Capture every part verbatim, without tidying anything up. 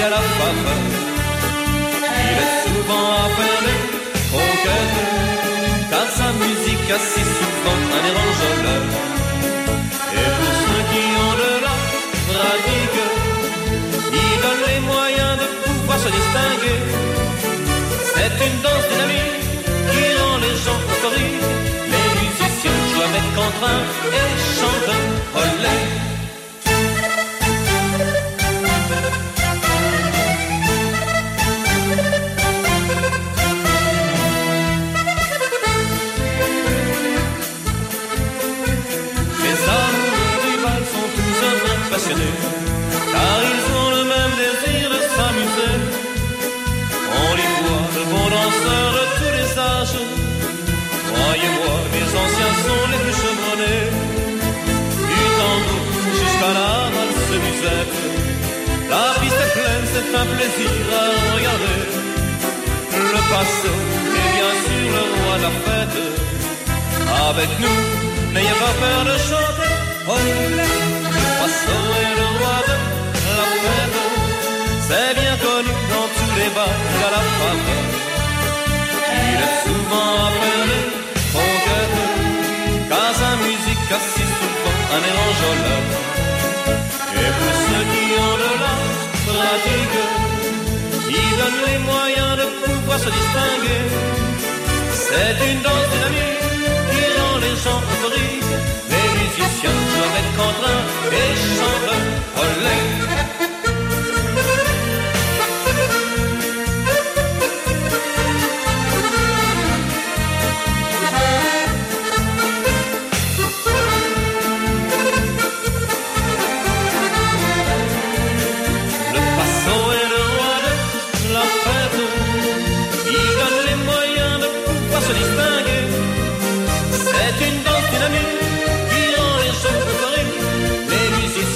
à la faveur. Il est souvent appelé croquette, car sa musique a si souvent un air enjôleur. Et pour ceux qui ont de la pratique, il donne les moyens de pouvoir se distinguer. C'est une danse dynamique qui rend les gens euphoriques. Les musiciens jouent avec entrain et chantent olé. Car ils ont le même désir de s'amuser. On les voit de bons danseurs de tous les âges. Croyez-moi, les anciens sont les plus chevronnés. Du tango jusqu'à la valse musette, la piste est pleine, c'est un plaisir à regarder. Le passo est bien sûr le roi de la fête. Avec nous, n'ayez pas peur de chanter. Olé. Le passo est le roi de la fête, c'est bien connu dans tous les bars à la faveur. Il est souvent appelé croquette, car sa musique a si souvent un air enjôleur. Et pour ceux qui ont de la pratique, il donne les moyens de pouvoir se distinguer. C'est une danse dynamique qui rend les gens euphoriques. Les musiciens jouent avec entrain et chantent olé. Le passo est le roi de la fête. Il donne les moyens de pouvoir se distinguer. C'est une danse dynamique qui rend les gens euphoriques. Les musiciens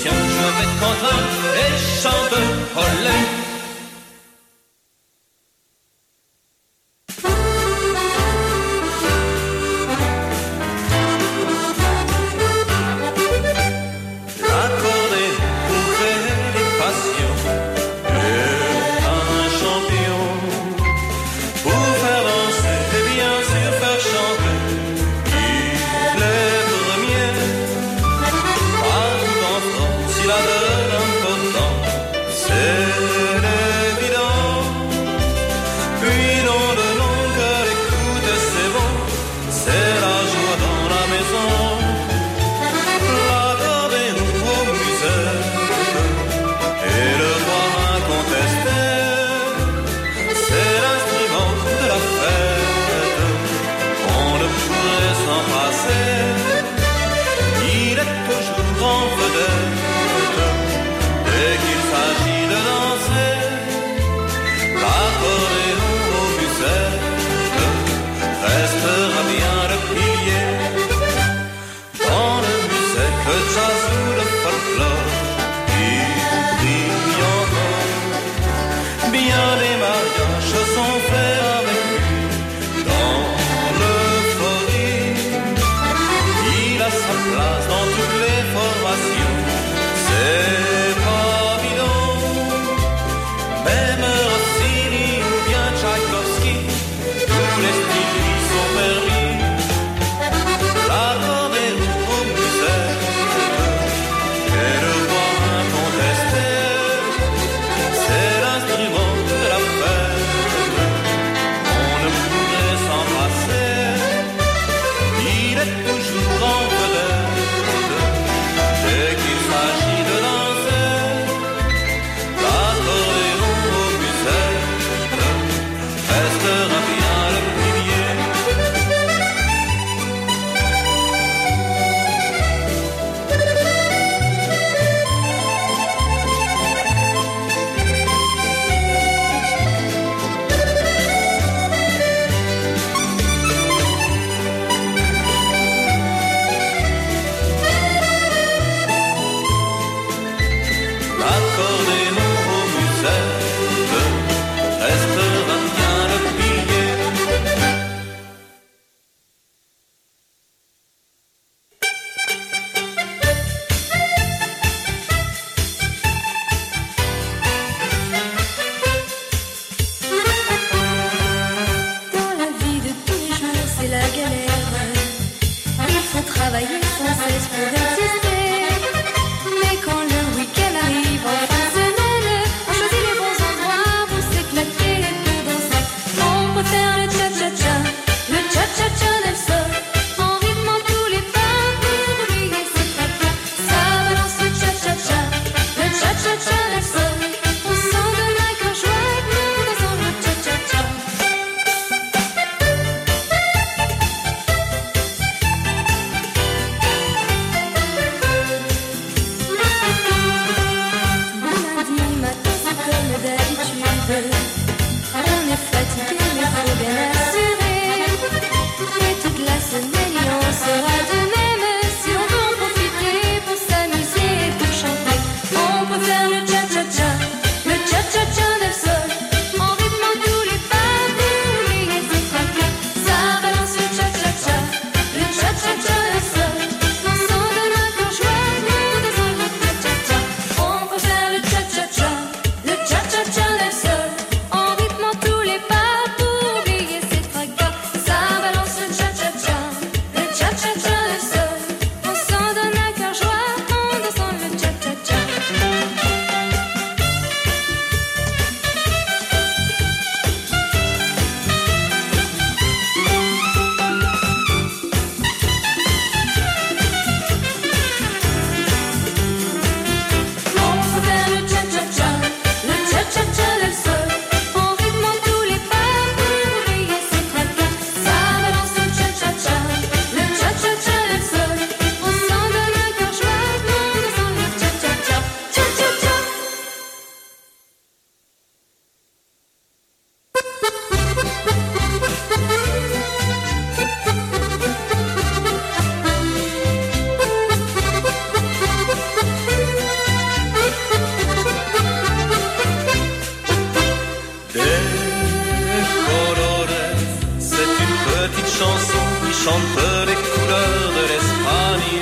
chante les couleurs de l'Espagne.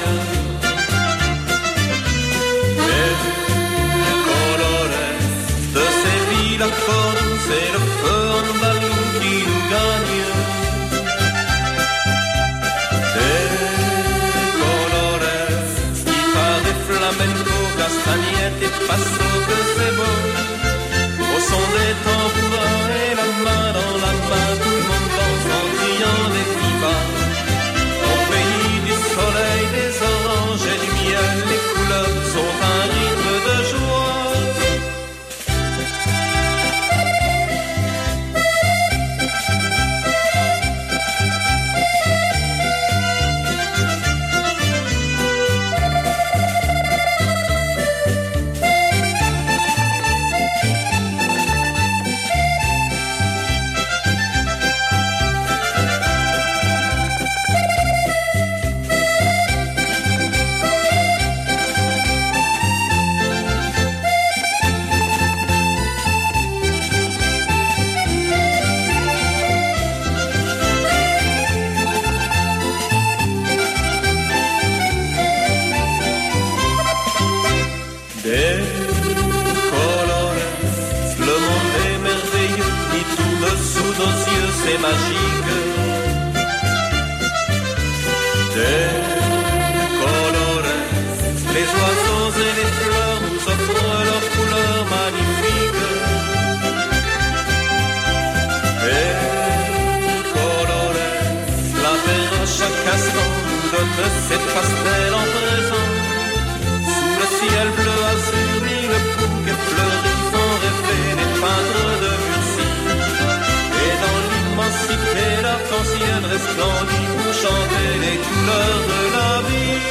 Les colores de Séville à Cordoue, c'est le feu andalou qui nous gagne. Des colores, guitare, flamenco, castagnette et passo, que c'est beau. Au son des tambourins et la main dans la main, tout le monde danse en criant des vivas. Au pays du soleil, des oranges et du miel, les couleurs sont un rythme de joie. C'est magique. Des colores, les oiseaux et les fleurs nous offrent leurs couleurs magnifiques. Des colores, la terre à chaque instant nous donne ses pastels en présent. Sous le ciel bleu azur, mille bouquets fleuris font rêver les peintres de Murcie. Et dans l'immensité, l'arc-en-ciel resplendit pour chanter les couleurs de la vie.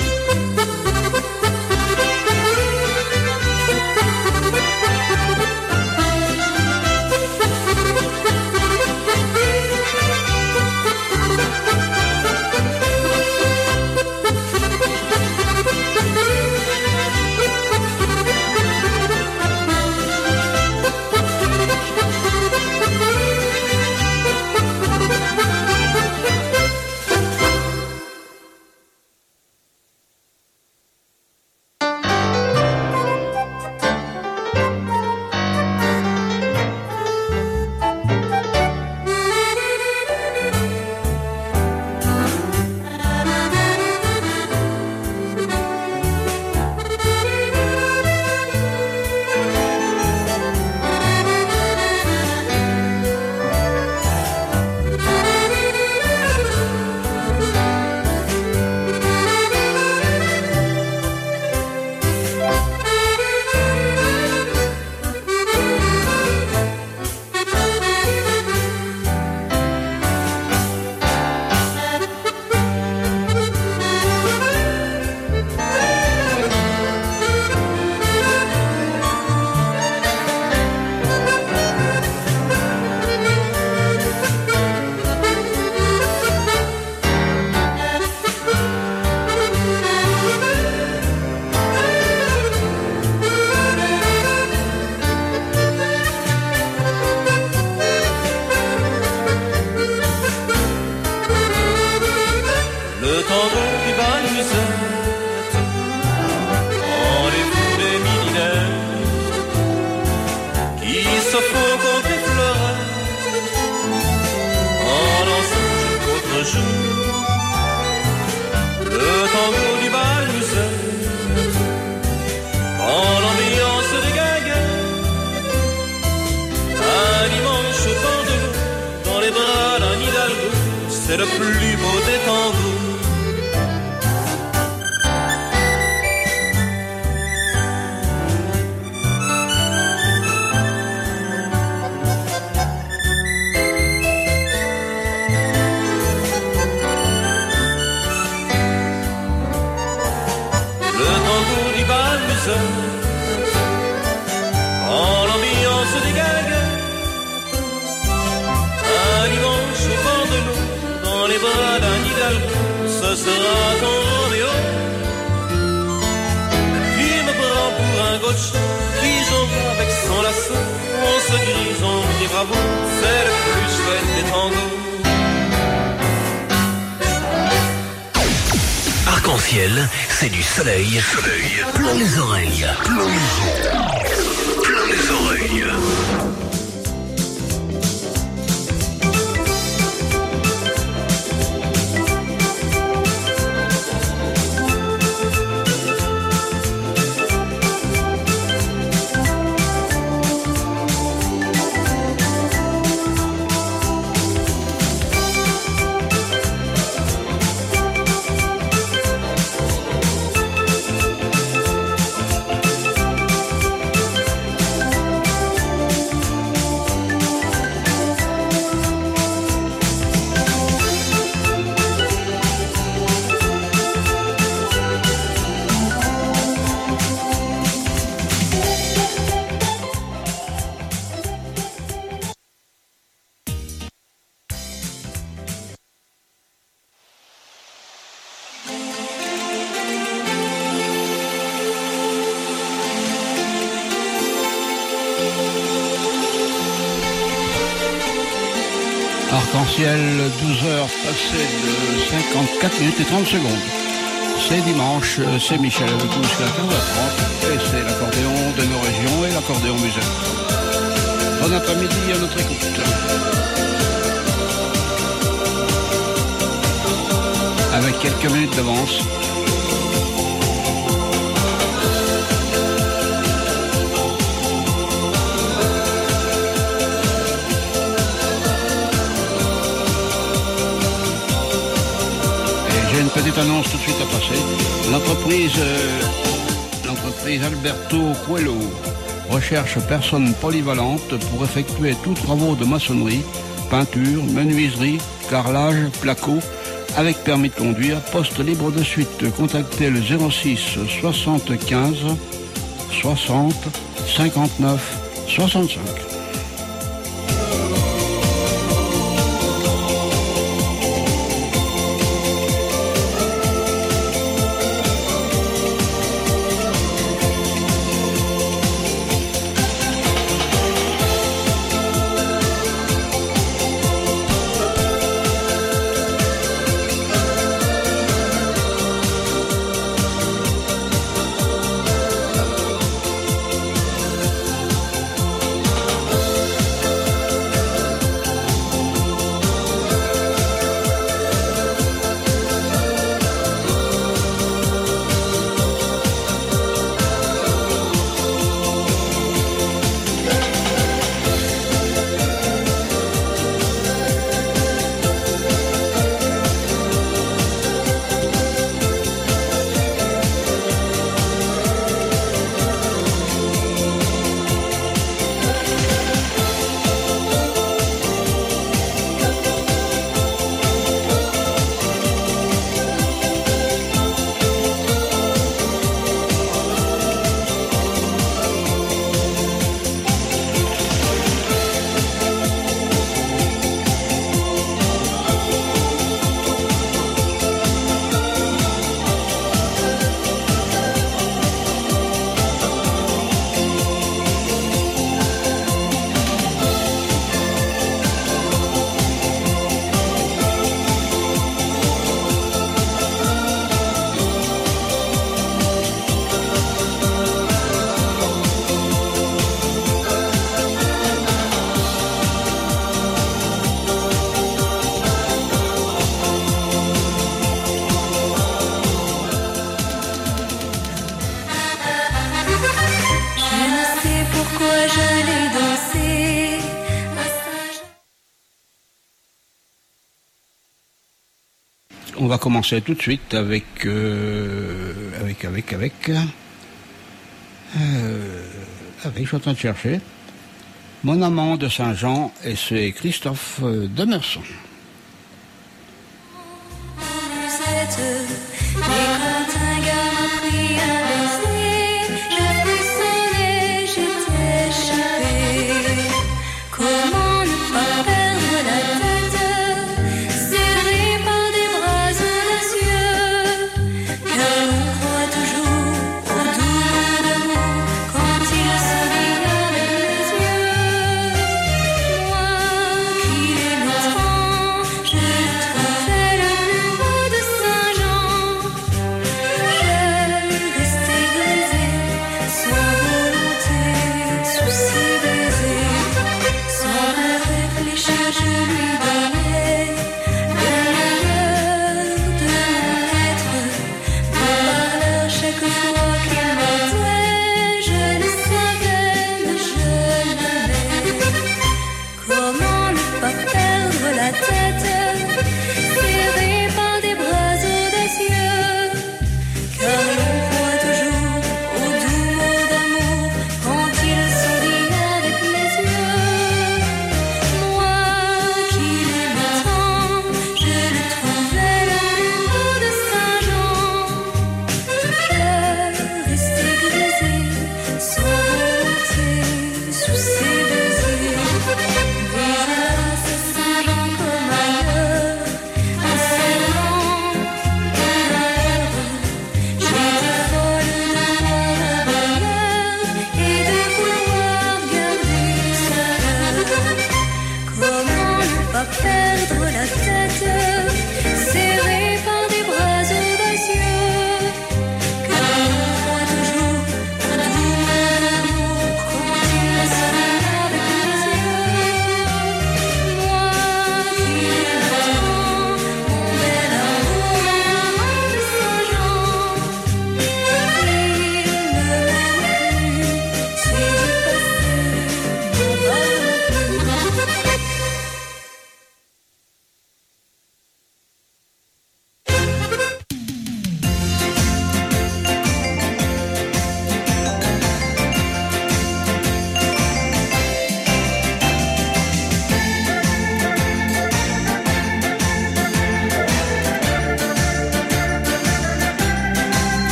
C'est le plus beau des tangos. Le tango du bal musette, en l'ambiance des gaguettes, un dimanche au bord de l'eau, dans les bras d'un hidalgo, ce sera ton Roméo. Qui me prend pour un gaucho, qui jongle avec son lasso, on se grise, on dit bravo, c'est le plus chouette des tangos. Arc-en-ciel, c'est du soleil, soleil, plein les oreilles, plein les oreilles, plein les oreilles. Arc-en-ciel, douze heures passées de cinquante-quatre minutes et trente secondes. C'est dimanche, c'est Michel avec vous jusqu'à quinze heures trente et c'est l'accordéon de nos régions et l'accordéon musette. Bon après-midi à notre écoute. Avec quelques minutes d'avance. J'ai une petite annonce tout de suite à passer. L'entreprise, euh, l'entreprise Alberto Coelho recherche personnes polyvalentes pour effectuer tous travaux de maçonnerie, peinture, menuiserie, carrelage, placo, avec permis de conduire, poste libre de suite. Contactez le zéro six soixante-quinze soixante cinquante-neuf soixante-cinq. On va commencer tout de suite avec euh, avec avec avec euh, avec je suis en train de chercher Mon amant de Saint-Jean et c'est Christophe Demerson. Moi qui l'aimais tant,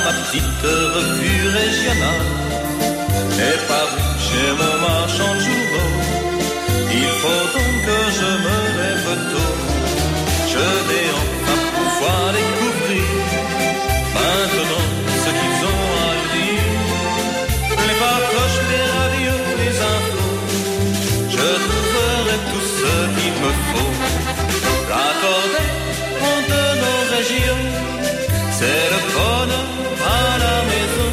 ma petite revue régionale est parue chez mon marchand de journaux. Il faut donc que je me lève tôt. Je vais enfin pouvoir découvrir maintenant ce qu'ils ont à dire. Les pacoches, les radios, les infos, je trouverai tout ce qu'il me faut. L'accordéon de nos régions, c'est le bonheur à la maison.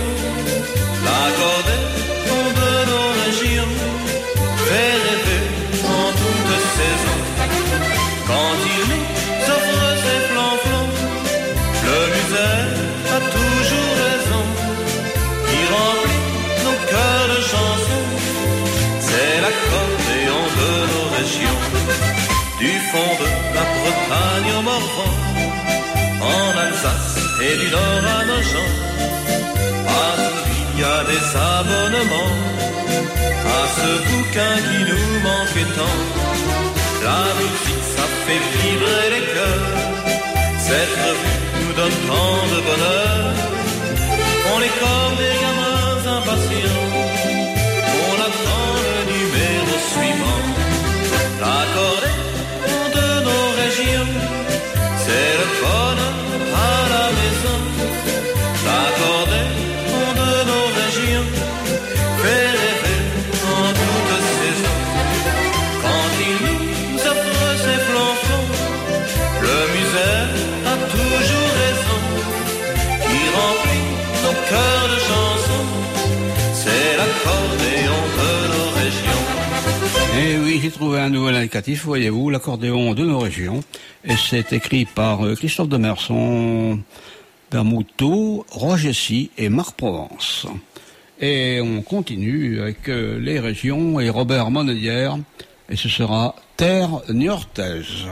L'accordéon de nos régions fait rêver en toute saison. Quand il nous offre ses flancs-flancs, le musée a toujours raison. Il remplit nos cœurs de chansons, c'est l'accordéon de nos régions. Du fond de la Bretagne au Morvan, en Alsace et du Nord à Nogent, partout il y a des abonnements à ce bouquin qui nous manquait tant. La musique, ça fait vibrer les cœurs, cette revue nous donne tant de bonheur. On est comme des gamins impatients, on attend le numéro suivant. L'accordéon de nos régions, c'est le bonheur à la maison. L'accordéon de nos régions fait rêver en toute saison. Quand il nous offre ses flancs-flancs, le musée a toujours raison. Qui remplit nos cœurs de chansons, c'est l'accordéon de nos régions. Et oui, j'ai trouvé un nouvel indicatif, voyez-vous, l'accordéon de nos régions. Et c'est écrit par Christophe de Merson, Bermouteau, Rogessi et Marc Provence. Et on continue avec les régions et Robert Monodière, et ce sera Terre niortaise.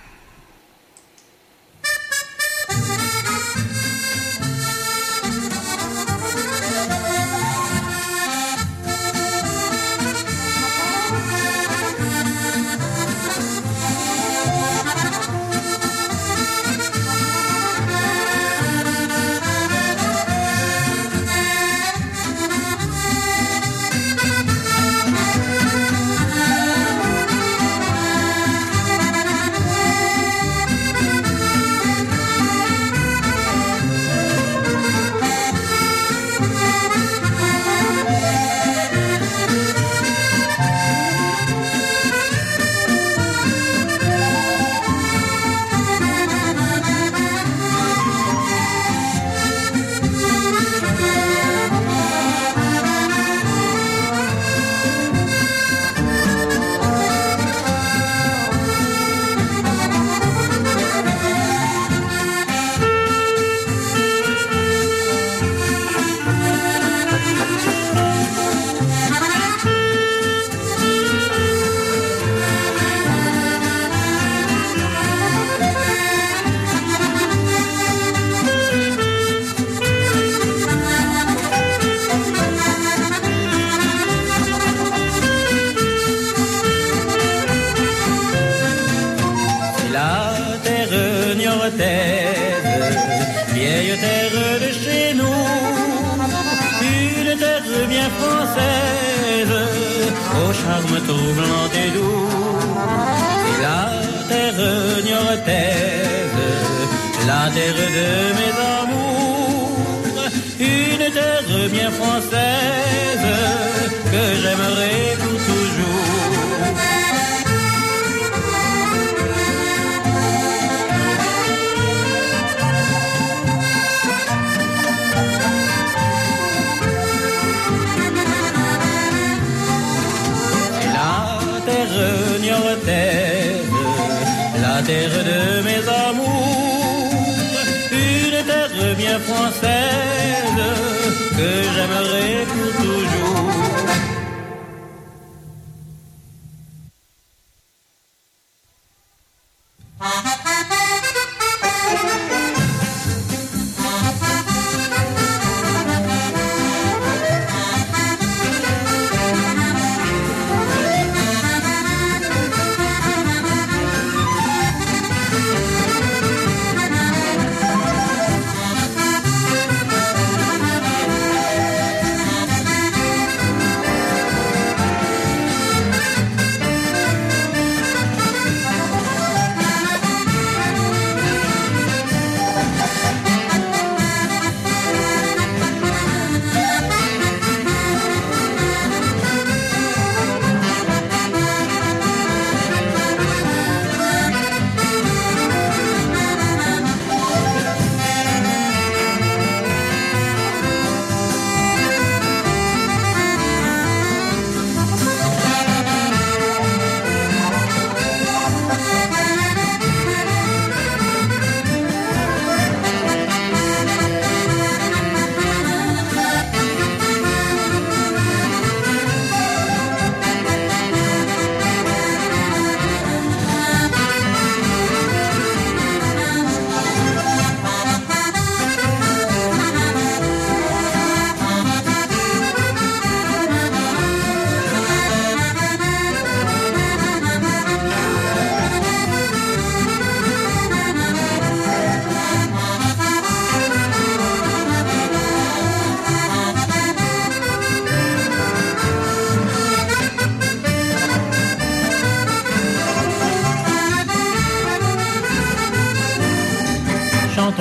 Vieille terre de chez nous, une terre bien française, au charme troublant et doux. C'est la terre niortaise, la terre de mes amours, une terre bien française, que j'aimerai pour toujours. La terre de mes amours, une terre bien française que j'aimerai pour toujours.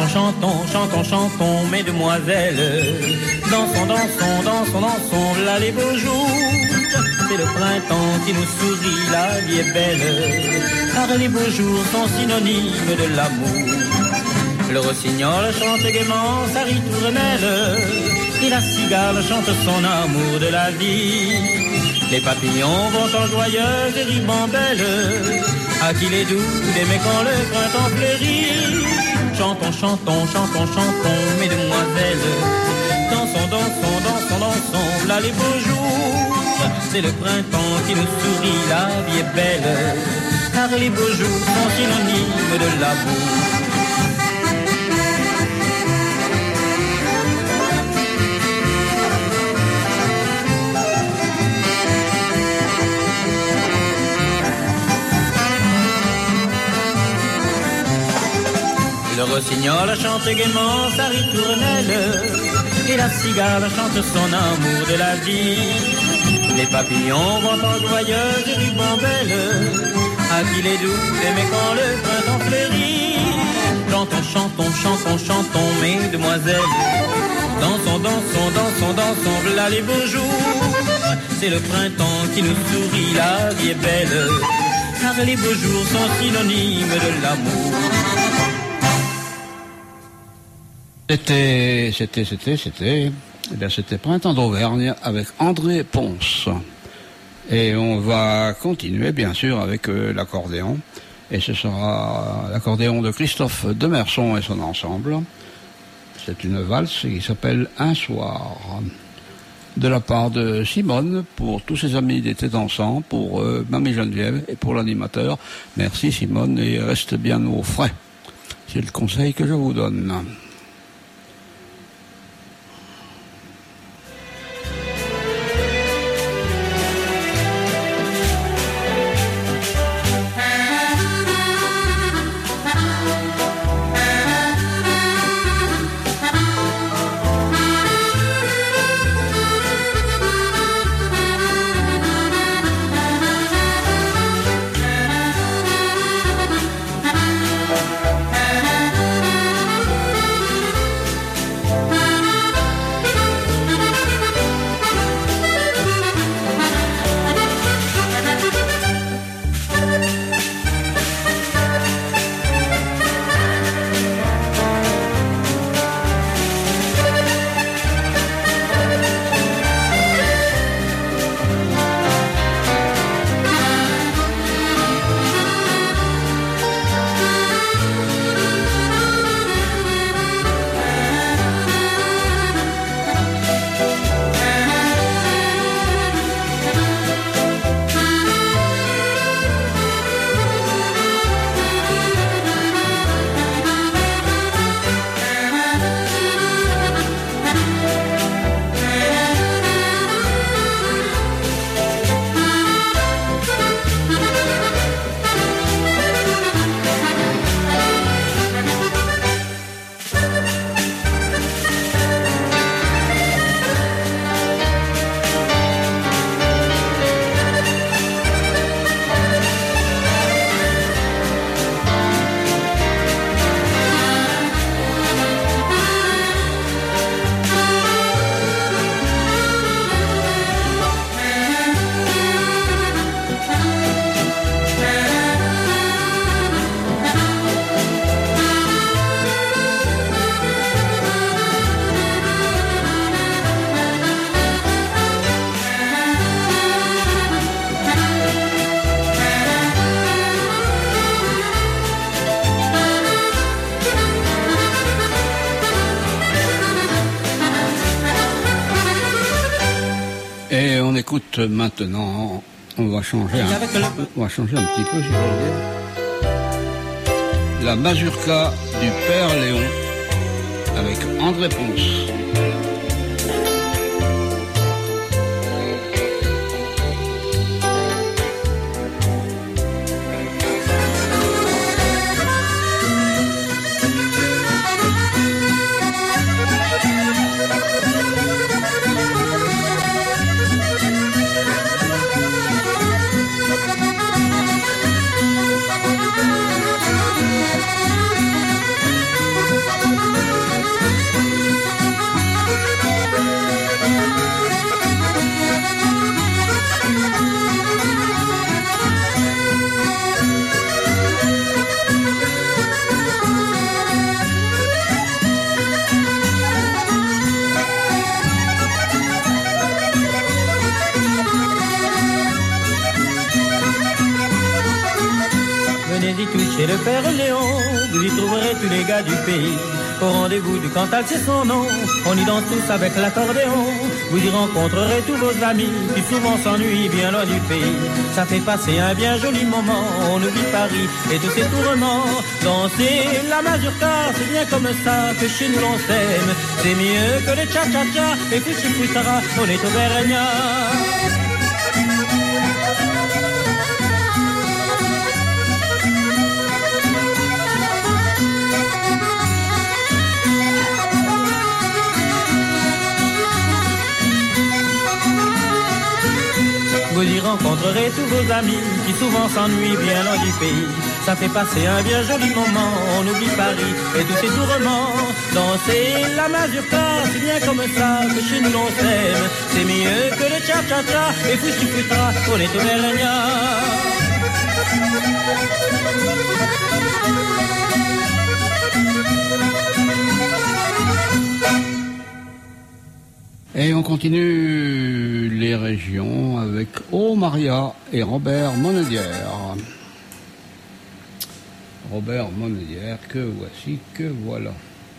Chantons, chantons, chantons, chantons, mesdemoiselles. Dansons, dansons, dansons, dansons, là les beaux jours. C'est le printemps qui nous sourit, la vie est belle. Car les beaux jours sont synonymes de l'amour. Le rossignol chante gaiement sa ritournelle. Et la cigale chante son amour de la vie. Les papillons vont en joyeuse ribambelle. À qui les doux d'aimer quand le printemps fleurit. Chantons, chantons, chantons, chantons, mesdemoiselles. Dansons, dansons, dansons, dansons, là les beaux jours. C'est le printemps qui nous sourit, la vie est belle. Car les beaux jours sont synonymes de l'amour. Le rossignol chante gaiement sa ritournelle. Et la cigale chante son amour de la vie. Les papillons vont en joyeuse ribambelle. À qui les doux d'aimer quand le printemps fleurit. Chantons, chantons, chantons, chantons, mesdemoiselles. Dansons, dansons, dansons, dansons, là les beaux jours. C'est le printemps qui nous sourit, la vie est belle. Car les beaux jours sont synonymes de l'amour. C'était, c'était, c'était, c'était, eh bien, c'était Printemps d'Auvergne avec André Ponce. Et on va continuer, bien sûr, avec euh, l'accordéon. Et ce sera l'accordéon de Christophe Demerson et son ensemble. C'est une valse qui s'appelle Un soir. De la part de Simone, pour tous ses amis d'été dansant, pour euh, Mamie Geneviève et pour l'animateur. Merci Simone, et reste bien au frais. C'est le conseil que je vous donne. Et on écoute maintenant, on va changer un, on va changer un petit peu, si je veux dire. La mazurka du Père Léon avec André Ponce. Thank you. Venez-y toucher le Père Léon, vous y trouverez tous les gars du pays. Au rendez-vous du Cantal, c'est son nom, on y danse tous avec l'accordéon. Vous y rencontrerez tous vos amis, qui souvent s'ennuient bien loin du pays. Ça fait passer un bien joli moment, on oublie Paris et tous ses tourments. Danser la mazurka, c'est bien comme ça que chez nous l'on s'aime. C'est mieux que les cha-cha-cha et fushi-futara, on est auvergnats. Vous y rencontrerez tous vos amis qui souvent s'ennuient bien loin du pays. Ça fait passer un bien joli moment, on oublie Paris et tous ses tourments. Danser la mazurka, c'est bien comme ça que chez nous l'on s'aime. C'est mieux que le cha-cha-cha et fushi-futra, on est auvergnats. Et on continue les régions avec Oh Maria et Robert Monodière. Robert Monodière, que voici, que voilà.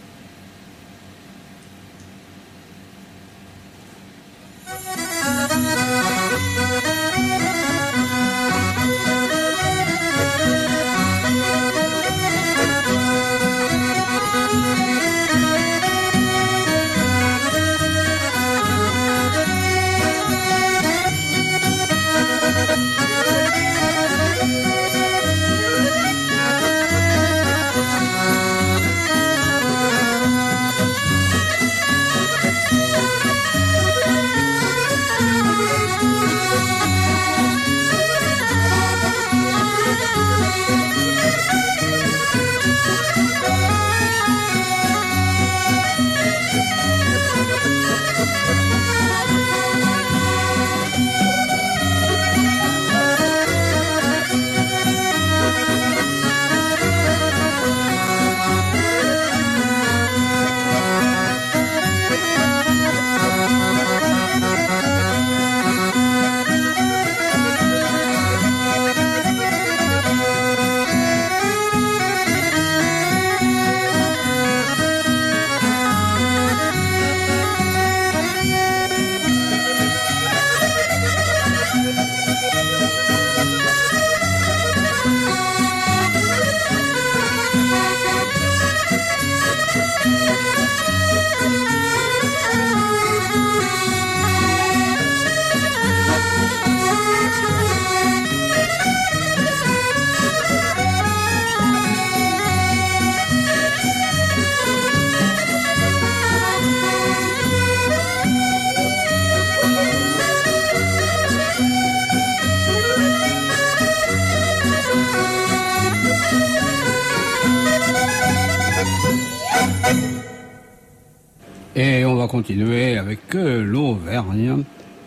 Et on va continuer avec l'Auvergne.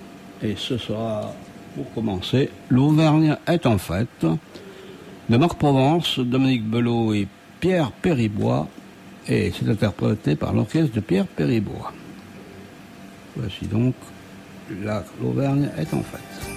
Et ce sera, pour commencer, l'Auvergne est en fête, de Marc Provence, Dominique Belot et Pierre Péribois. Et c'est interprété par l'orchestre de Pierre Péribois. Voici donc l'Auvergne est en fête.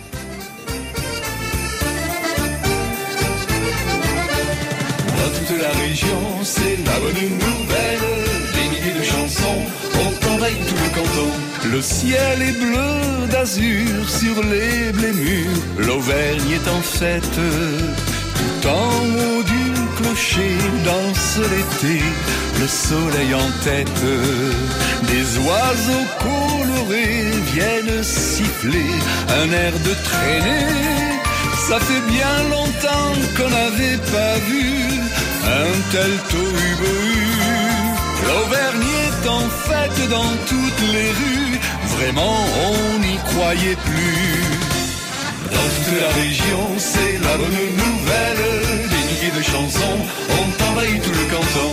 Dans toute la région, c'est la bonne nouvelle. Des milliers de chansons ont envahi tout le canton. Le ciel est bleu d'azur sur les blés mûrs. L'Auvergne est en fête. Tout en haut du clocher danse l'été, le soleil en tête. Des oiseaux colorés viennent siffler un air de traînée. Ça fait bien longtemps qu'on n'avait pas vu un tel tohu-bohu. L'Auvergne est en fête dans toutes les rues, vraiment on n'y croyait plus. Dans toute la région, c'est la bonne nouvelle. Des milliers de chansons ont envahi tout le canton.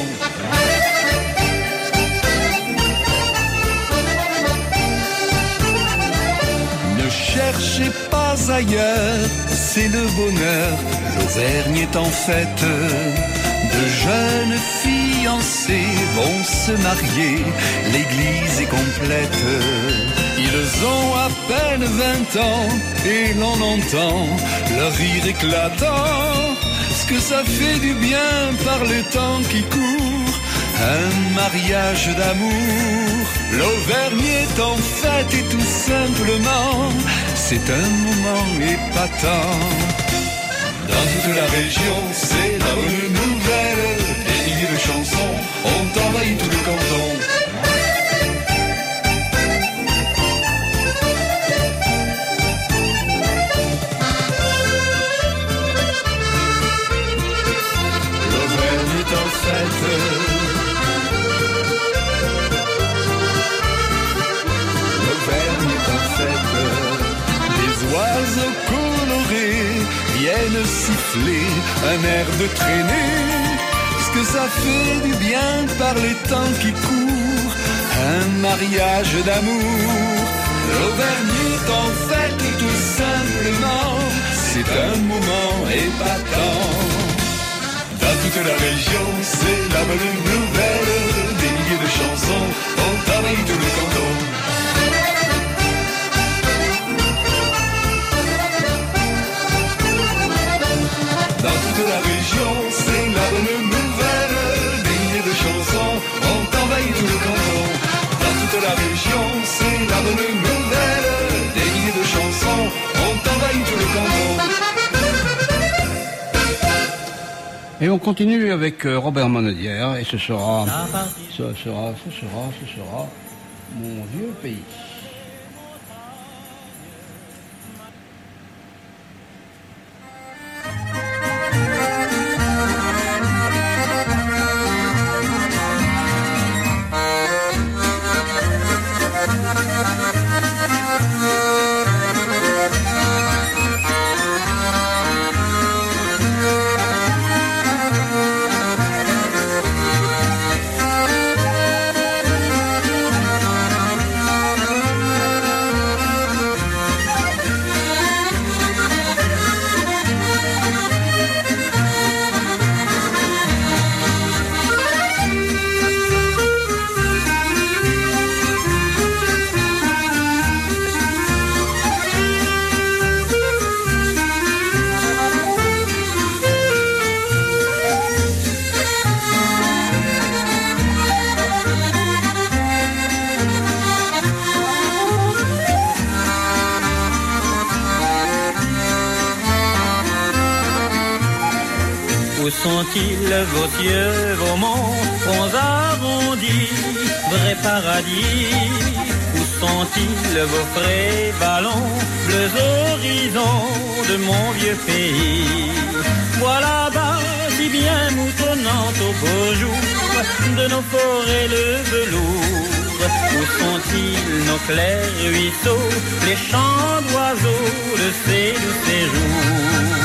Ne cherchez pas ailleurs, c'est le bonheur. L'Auvergne est en fête. De jeunes fiancés vont se marier, l'église est complète. Ils ont à peine vingt ans et l'on entend leur rire éclatant. ce que ça fait du bien par le temps qui court, un mariage d'amour. L'Auvergne est en fête et tout simplement, c'est un moment épatant. Dans toute la région, c'est la bonne nouvelle. Des milliers de chansons ont envahi tout le canton. L'Auvergne est en fête. L'Auvergne est en fête. Les oiseaux colorés viennent siffler un air de traînée. Ce que ça fait du bien par les temps qui courent, un mariage d'amour. L'Auvergne est en fête et tout simplement, c'est un moment épatant. Dans toute la région, c'est la bonne nouvelle. Des milliers de chansons ont envahi tout le canton. Dans toute la région, c'est la bonne nouvelle. Des milliers de chansons ont envahi tout le canton. Dans toute la région, c'est la bonne nouvelle. Des milliers de chansons ont envahi tout le canton. Et on continue avec Robert Monodière et ce sera, ce sera, ce sera, ce sera Mon vieux pays. Où sont-ils vos cieux, vos monts, ponts arrondis, vrai paradis? Où sont-ils vos frais ballons, bleus horizons de mon vieux pays? Voilà bas, si bien moutonnante au beau jour de nos forêts le velours. Où sont-ils nos clairs ruisseaux, les chants d'oiseaux de ces doux séjours?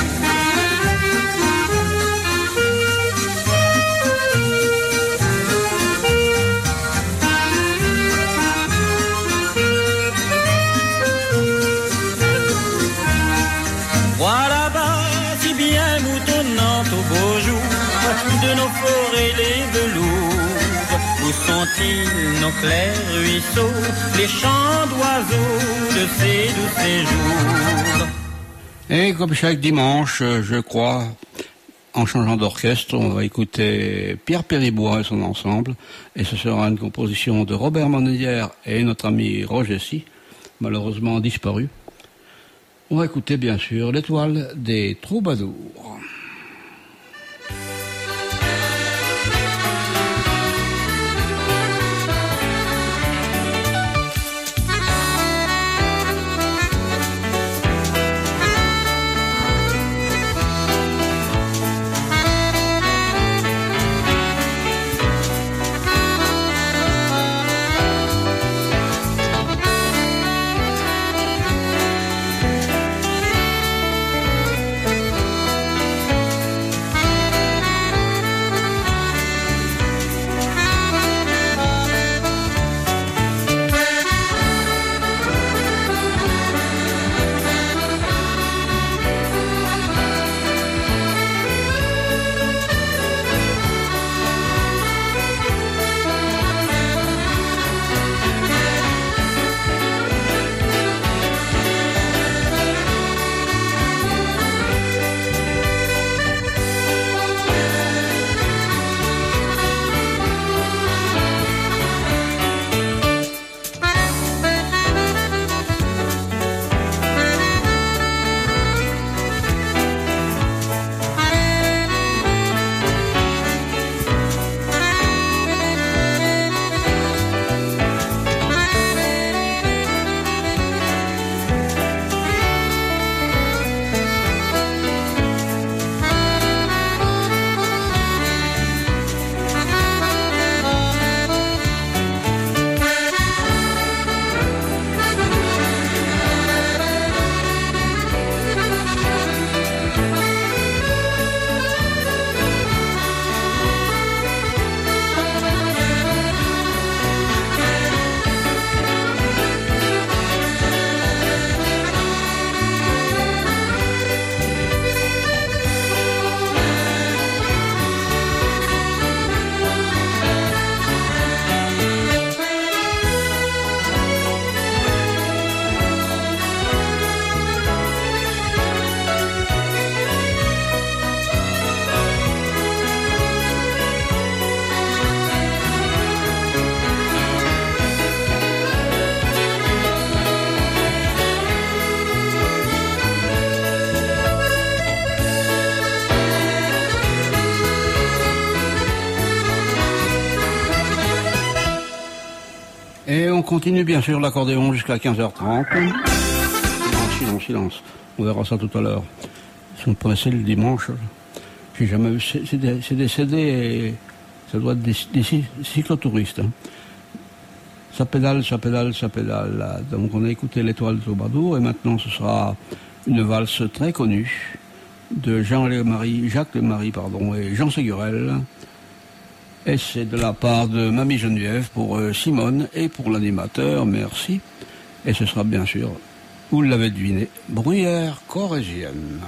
Voilà bas, si bien moutonnante au beau jour de nos forêts les velours. Où sont-ils nos clairs ruisseaux, les chants d'oiseaux de ces doux séjours? Et comme chaque dimanche, je crois, en changeant d'orchestre, on va écouter Pierre Péribois et son ensemble. Et ce sera une composition de Robert Monodière et notre ami Roger Sy, malheureusement disparu. On va écouter bien sûr l'Étoile des Troubadours. on continue bien sûr l'accordéon jusqu'à quinze heures trente. Silence, silence, silence. On verra ça tout à l'heure. Ils sont pressés le dimanche. J'ai jamais vu. C'est des, c'est des C D et ça doit être des, des cyclotouristes. Hein. Ça pédale, ça pédale, ça pédale. Donc on a écouté l'Étoile de Troubadour et maintenant ce sera une valse très connue de Jean Lémarie, Jacques Lémarie pardon, et Jean Ségurel. Et c'est de la part de Mamie Geneviève pour euh, Simone et pour l'animateur, merci. Et ce sera bien sûr, vous l'avez deviné, Bruyère corrézienne.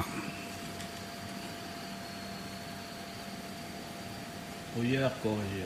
Bruyère corrézienne.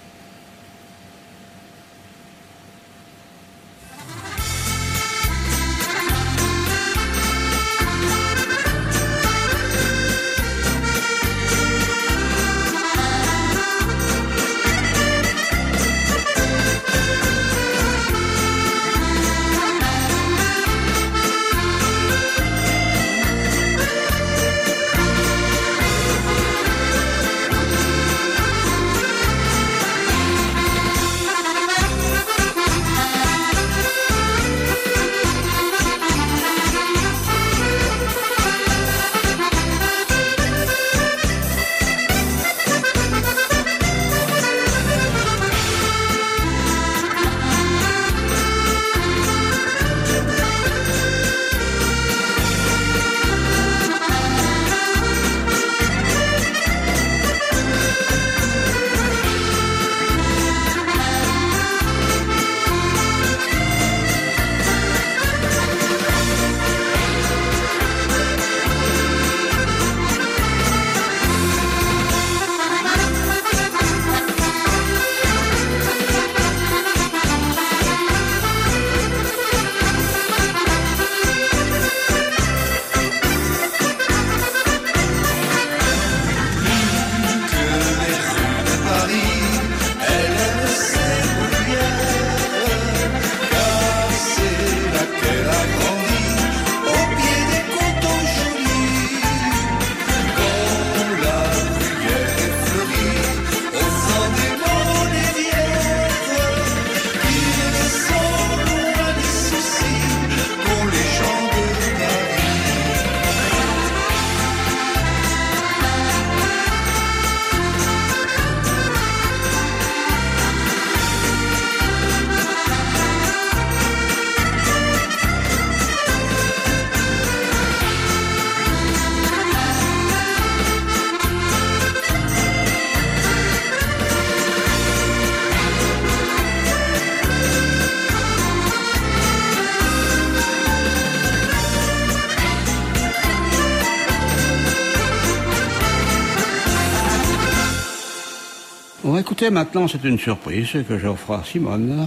Écoutez, maintenant c'est une surprise que j'offre à Simone,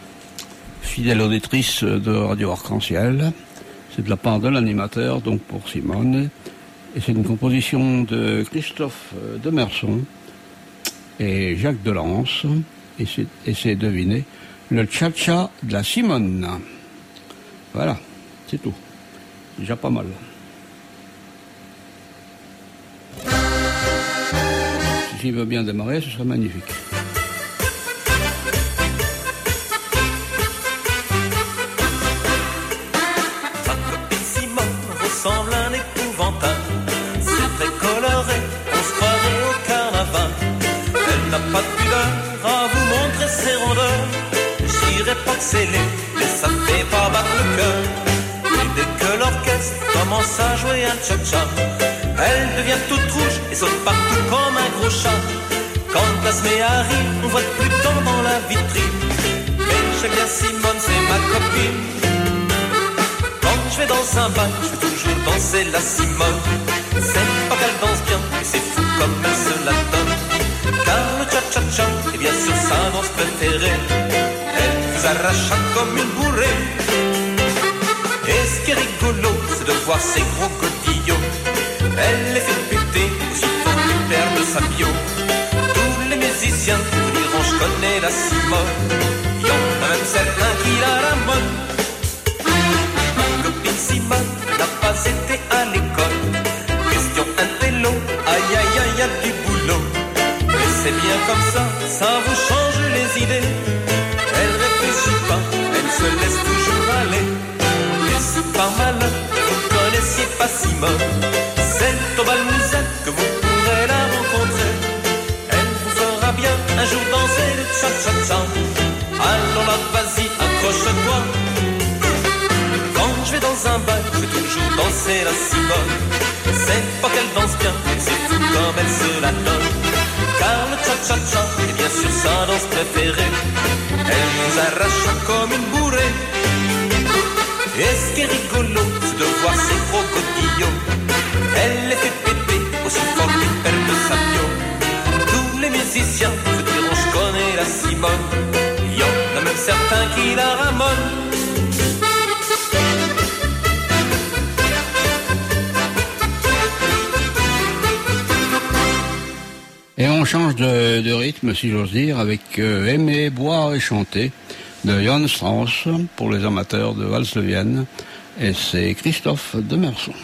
fidèle auditrice de Radio Arc-en-Ciel. C'est de la part de l'animateur, donc pour Simone. Et c'est une composition de Christophe Demerson et Jacques Delance. Et c'est, et c'est deviné, le Tcha-Tcha de la Simone. Voilà, c'est tout. Déjà pas mal. S'il veut bien démarrer, ce serait magnifique. Ma copine Simone ressemble à un épouvantail. C'est très coloré, on se croirait au carnaval. Elle n'a pas de pudeur à vous montrer ses rondeurs. J'irai pas que c'est laid, mais ça ne fait pas battre le cœur. Et dès que l'orchestre commence à jouer un tcha-tcha, elle devient toute rouge et saute partout comme un gros chat. Quand la se met à rire, on voit plus de temps dans la vitrine. Mais j'aime bien Simone, c'est ma copine. Quand je vais dans un bal, je fais toujours danser la Simone. C'est pas qu'elle danse bien, mais c'est fou comme elle se la donne. Car le cha-cha-cha est bien sûr sa danse préférée. Elle vous arrache comme une bourrée. Et ce qui est rigolo, c'est de voir ces gros godillots. Elle les fait péter aussitôt qu'ils perdent sa bio. Tous les musiciens vous diront je connais la Simone. Y en a même certains qui la ramonnent. Ma copine Simone n'a pas été à l'école. Question intello, aïe aïe aïe y'a du boulot. Mais c'est bien comme ça, ça vous change les idées. Elle réfléchit pas, elle se laisse toujours aller. Et si par malheur vous connaissiez pas Simone, c'est au bal Musette que vous pourrez la rencontrer. Elle vous fera bien un jour danser le cha-cha-cha. Alors là, vas-y, accroche-toi. Quand je vais dans un bar, je vais toujours danser la Simone. C'est pas qu'elle danse bien, mais c'est tout comme elle se la donne. Car le cha-cha-cha est bien sûr sa danse préférée. Elle nous arrache comme une bourrée. Et ce qui est rigolo, c'est de voir ses gros godillots. Elle les fait péter aussi fort qu'une paire de sabots. Tous les musiciens vous diront je connais la Simone. Il y en a même certains qui la ramonent. Et on change de, de rythme, si j'ose dire, avec euh, Aimer, boire et chanter de Johann Strauss pour les amateurs de valse de Vienne. Et c'est Christophe Demerson.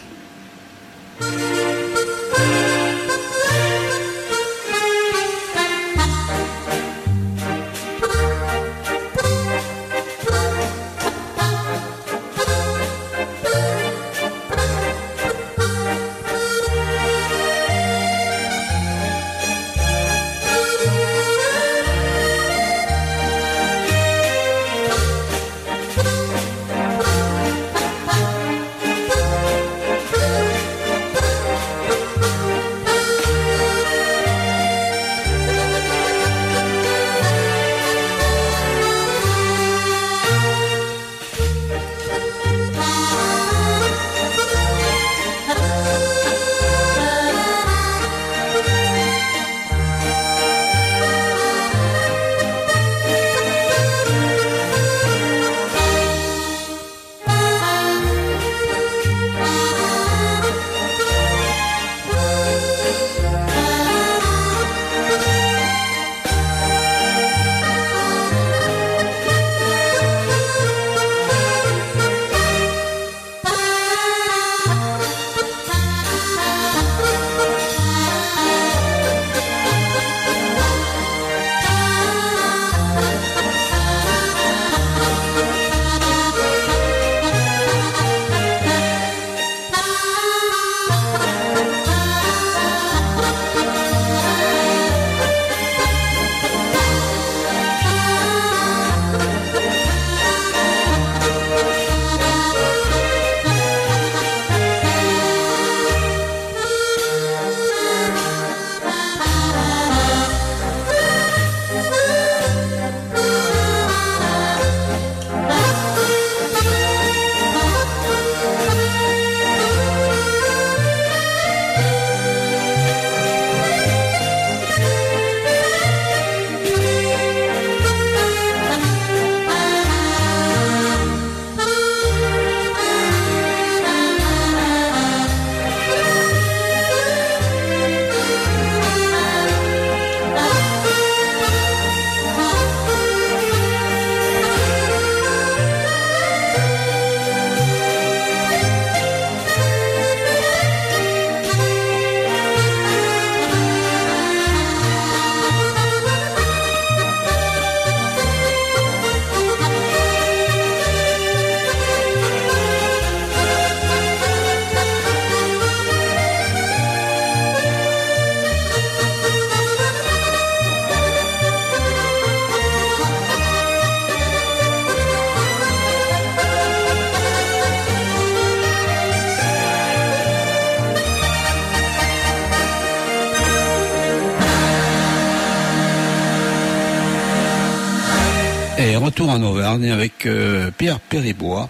Et retour en Auvergne avec euh, Pierre Péribois.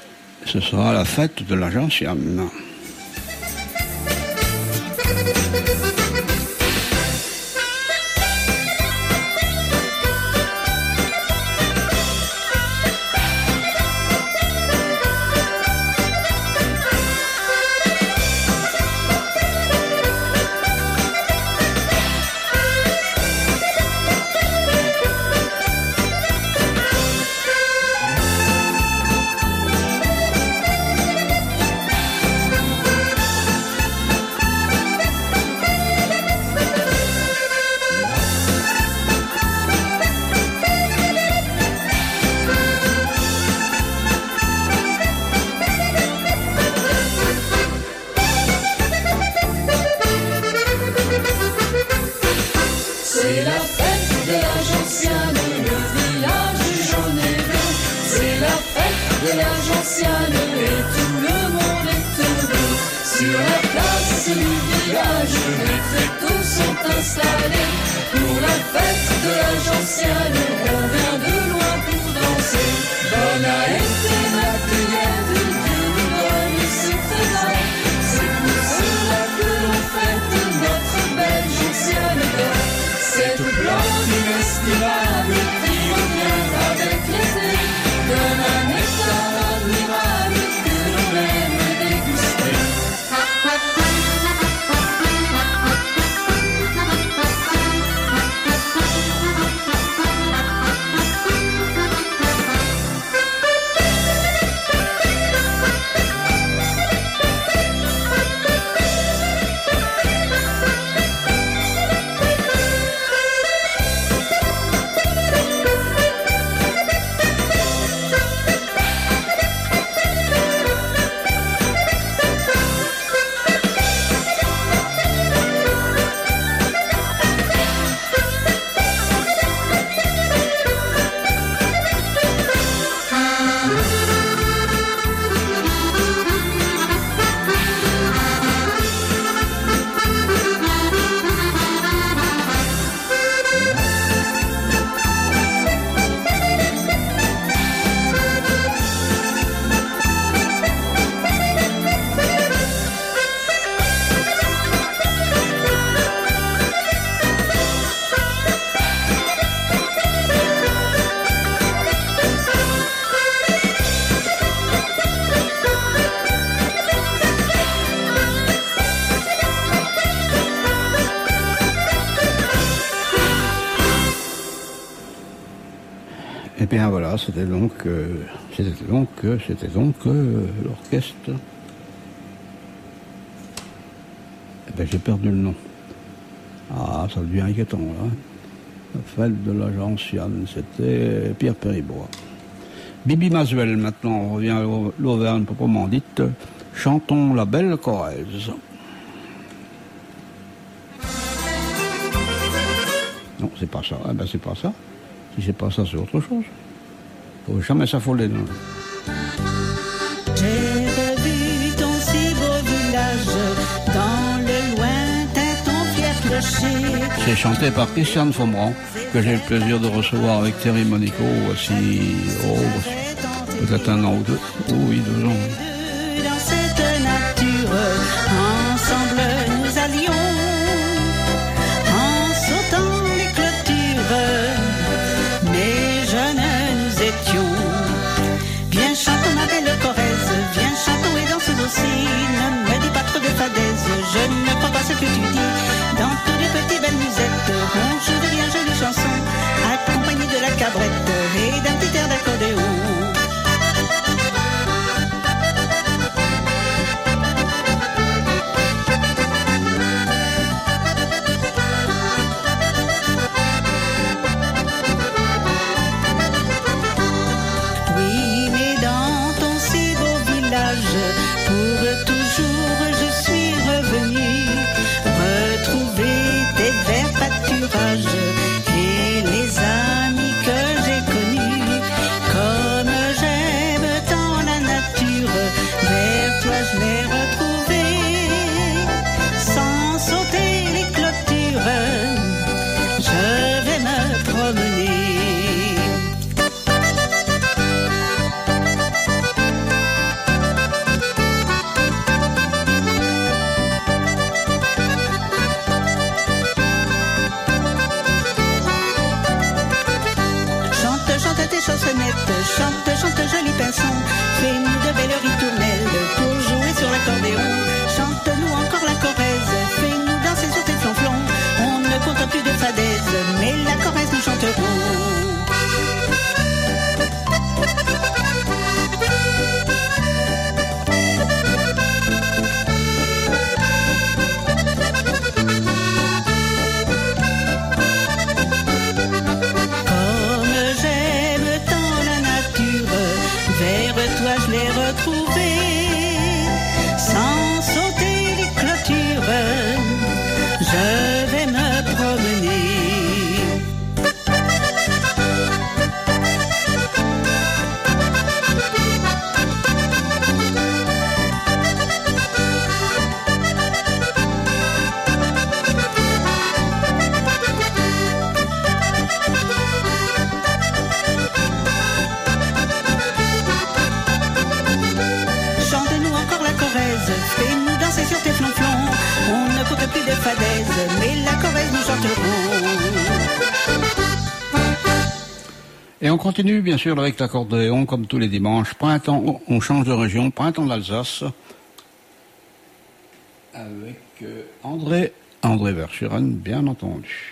Ce sera la fête de la Gentiane. Thank les tréteaux sont installés. Pour la fête de la gentiane, on vient de loin pour danser. Bonne à été ma cueillette, Dieu nous donne ses trésors. C'est pour cela que l'on fête notre belle gentiane d'or. Cette plante inestimable qui revient avec l'été donne un état admirable que l'on aime déguster. Et bien voilà, c'était donc, euh, c'était donc, euh, c'était donc euh, l'orchestre. Eh ben j'ai perdu le nom. Ah, ça devient inquiétant là. La fête de la gentiane, c'était Pierre Péribois. Bibi Masuel, maintenant, on revient à l'Auvergne proprement dite. Chantons la belle Corrèze. Non, c'est pas ça. Eh ben c'est pas ça. Si c'est pas ça, c'est autre chose. Faut jamais s'affoler. Non. J'ai revu ton si beau village, dans le lointain ton fier clocher. C'est chanté par Christiane Fombrand, que j'ai le plaisir de recevoir avec Thierry Monico, voici, oh, voici peut-être un an ou deux. Oh oui, deux ans. Dans cette nature, ensemble nous allions, en sautant les clôtures. Mais jeunes nous étions. Viens chantons ma belle Corrèze, viens chantons et dansons aussi. Ne me dis pas trop de fadaises, je ne crois pas ce que tu dis. Dans tous les petits belles musettes, on joue de bien jolies chansons, accompagnées de la cabrette et d'un petit air d'accordéon. Et les amis que j'ai connus, comme j'aime tant la nature, vers toi je l'ai retrouvé, sans sauter les clôtures, je vais me promener. Chante, chante, joli pinson, fais-nous de belles ritournelles pour jouer sur l'accordéon. Chante-nous encore la Corrèze, fais-nous danser sur tes flonflons. On ne compte plus de fadaises, mais la Corrèze nous chanterons. Comme j'aime tant la nature, mais la Corrèze nous chanterons. Et on continue bien sûr avec l'accordéon comme tous les dimanches. Printemps, on change de région, printemps d'Alsace. Avec euh, André, André Verschuren, bien entendu.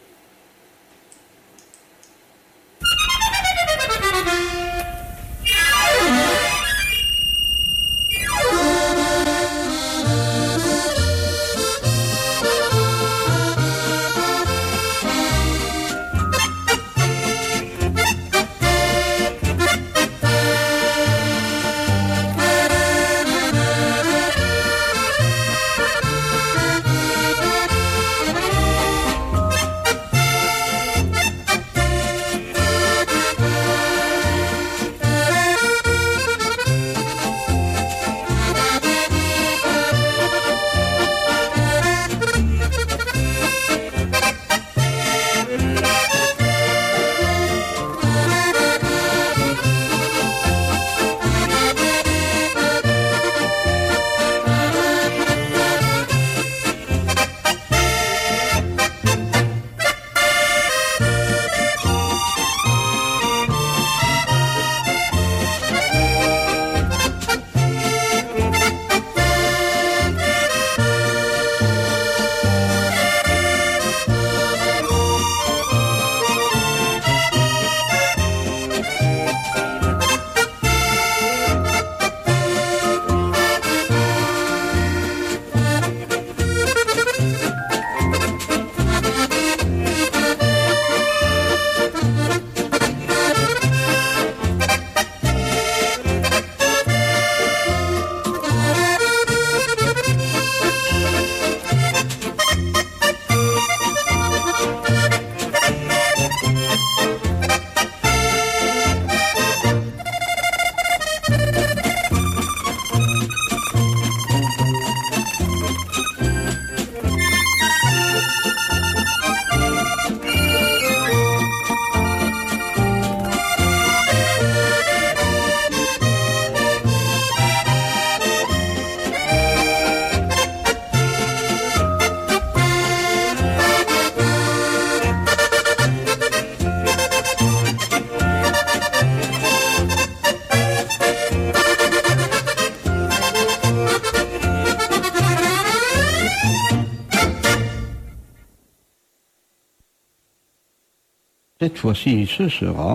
Cette fois-ci, ce sera...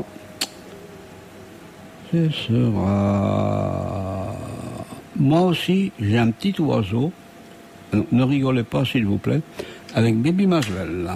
Ce sera... Moi aussi, j'ai un petit oiseau. Non, ne rigolez pas, s'il vous plaît. Avec Baby Maswell.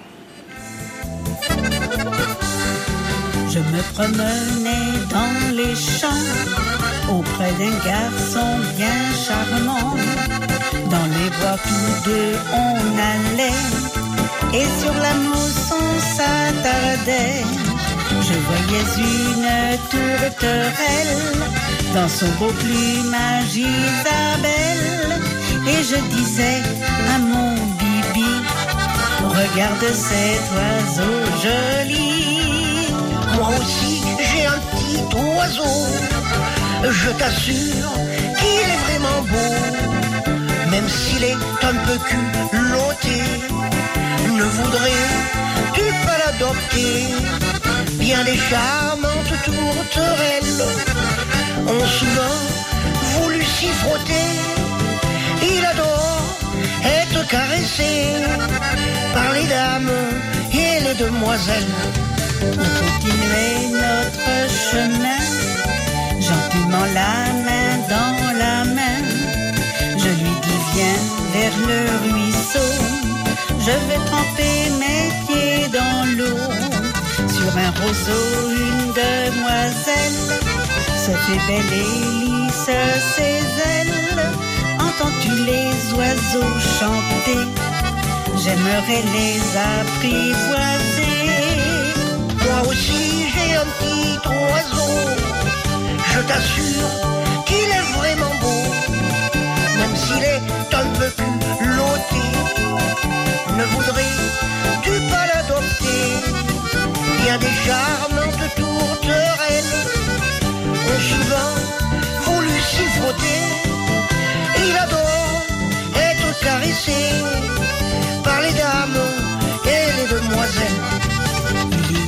Je me promenais dans les champs auprès d'un garçon bien charmant. Dans les bois tous deux on allait et sur la mousse on s'attardait. Je voyais une tourterelle dans son beau plumage Isabelle et je disais à mon bibi, regarde cet oiseau joli. Moi aussi j'ai un petit oiseau, je t'assure qu'il est vraiment beau. Même s'il est un peu culotté, ne voudrais-tu pas l'adopter? Bien des charmantes tourterelles ont souvent voulu s'y frotter. Il adore être caressé par les dames et les demoiselles. On continuait notre chemin, gentiment la main dans la main. Je lui dis viens vers le ruisseau, je vais tremper mes pieds dans l'eau. Sur un roseau une demoiselle se fait belle et lisse ses ailes. Entends-tu les oiseaux chanter? J'aimerais les apprivoiser. Moi aussi j'ai un petit oiseau, je t'assure qu'il est vraiment beau. Même s'il est un peu culotté, ne voudrais-tu pas l'adopter? Bien des charmantes tourterelles ont souvent voulu s'y frotter. Il adore être caressé par les dames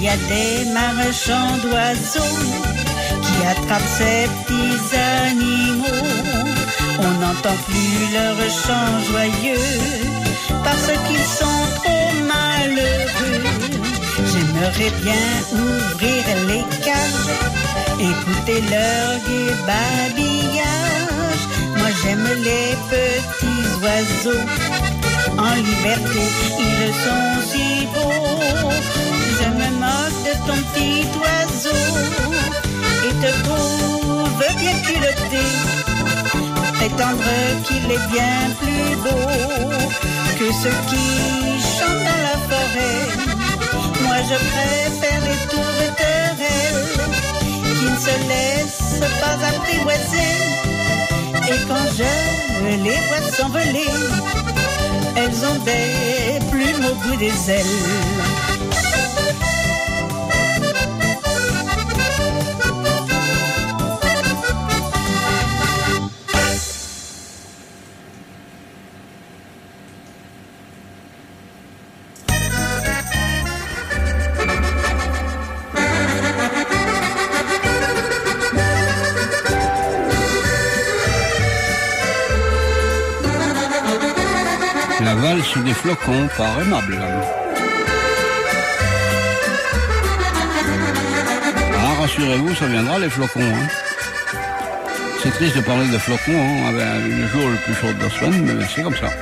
y a des marchands d'oiseaux qui attrapent ces petits animaux. On n'entend plus leurs chants joyeux parce qu'ils sont trop malheureux. J'aimerais bien ouvrir les cages, écouter leur gai babillage. Moi j'aime les petits oiseaux, en liberté ils sont si beaux. Je me moque de ton petit oiseau et te trouve bien culotté, prétendre qu'il est bien plus beau que ceux qui chantent dans la forêt. Moi je préfère les tourterelles qui ne se laissent pas apprivoiser. Et quand je les vois s'envoler, elles ont des plumes au bout des ailes. La valse des flocons par Aimable. Ah, rassurez-vous, ça viendra les flocons. Hein. C'est triste de parler de flocons hein, avec le jour le plus chaud de la semaine, mais c'est comme ça.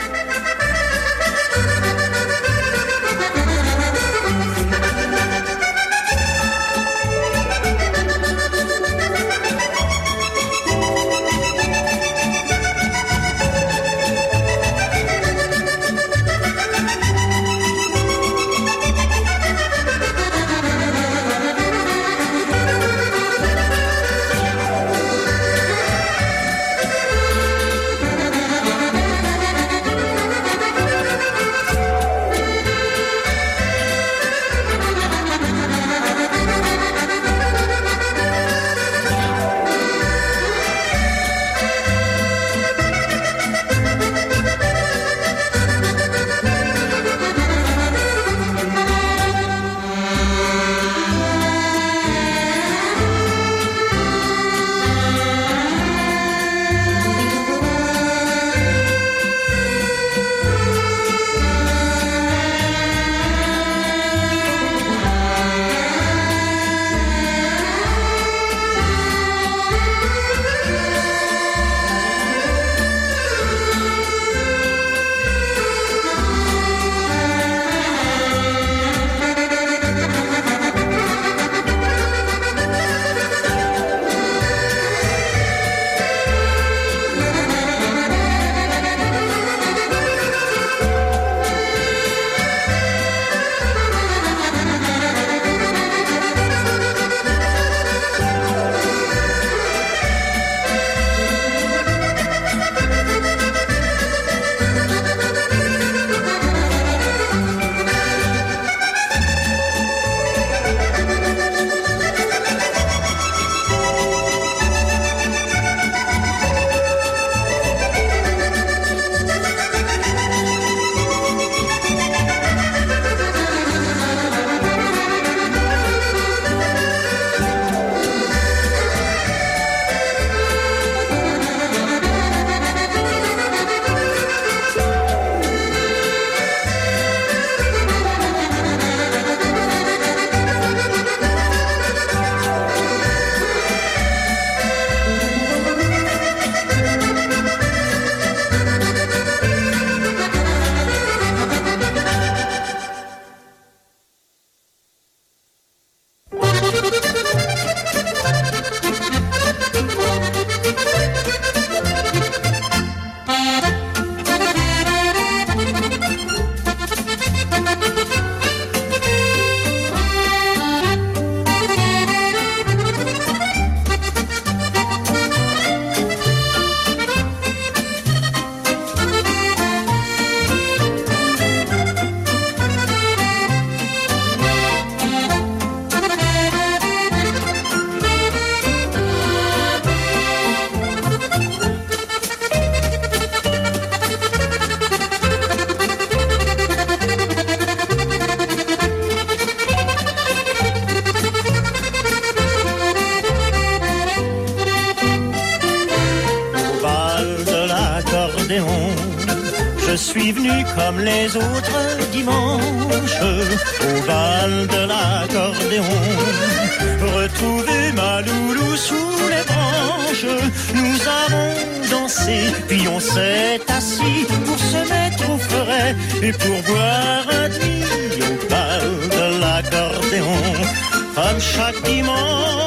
comme les autres dimanches, au bal de l'accordéon. Retrouver ma loulou sous les branches, nous avons dansé, puis on s'est assis pour se mettre au frais et pour boire un demi au bal de l'accordéon, comme chaque dimanche.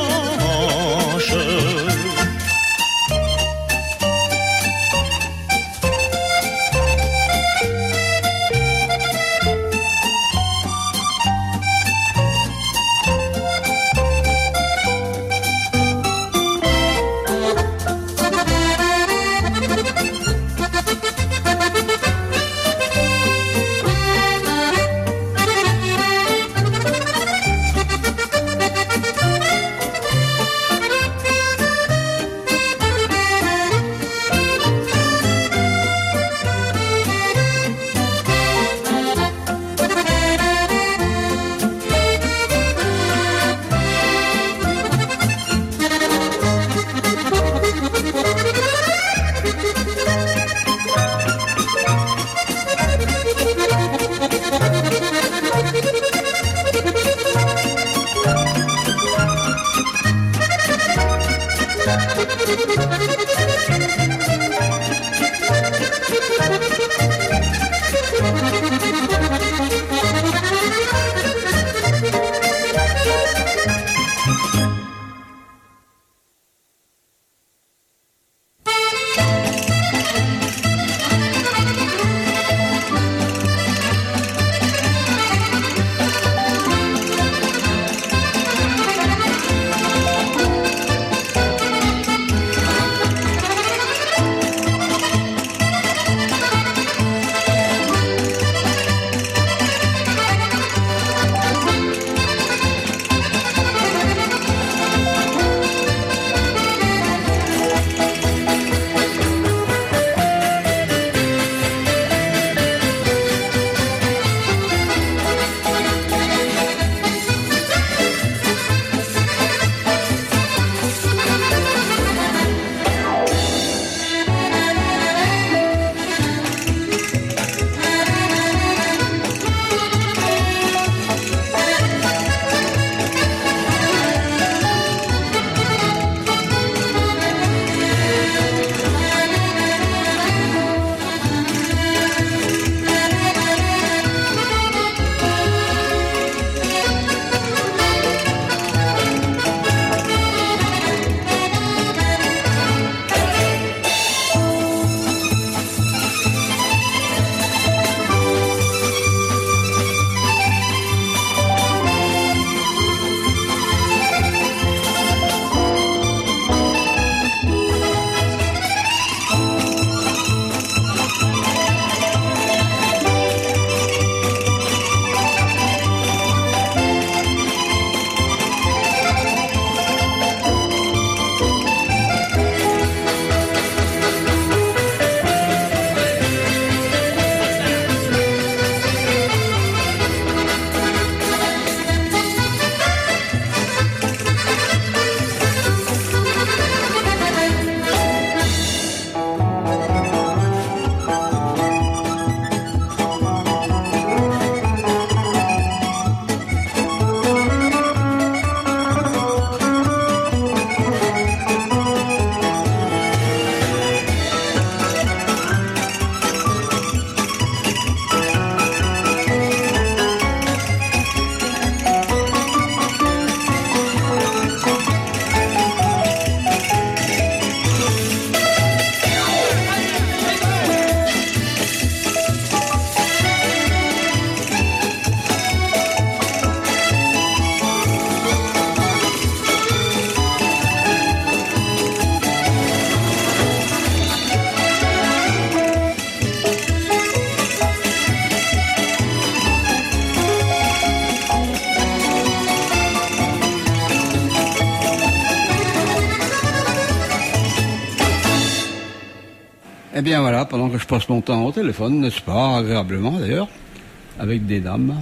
Eh bien voilà, pendant que je passe mon temps au téléphone, n'est-ce pas, agréablement d'ailleurs, avec des dames,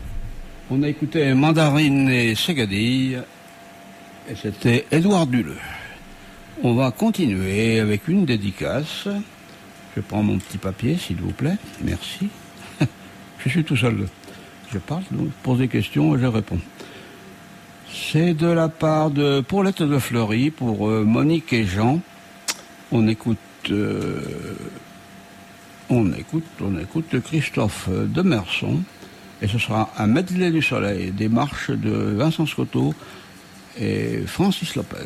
on a écouté Mandarine et Ségadille, et c'était Édouard Duleux. On va continuer avec une dédicace. Je prends mon petit papier, s'il vous plaît, merci. Je suis tout seul. Je parle, donc je pose des questions et je réponds. C'est de la part de Paulette de Fleury pour euh, Monique et Jean. On écoute, euh, on écoute, on écoute Christophe de Merson. Et ce sera un medley du soleil, des marches de Vincent Scotto et Francis Lopez.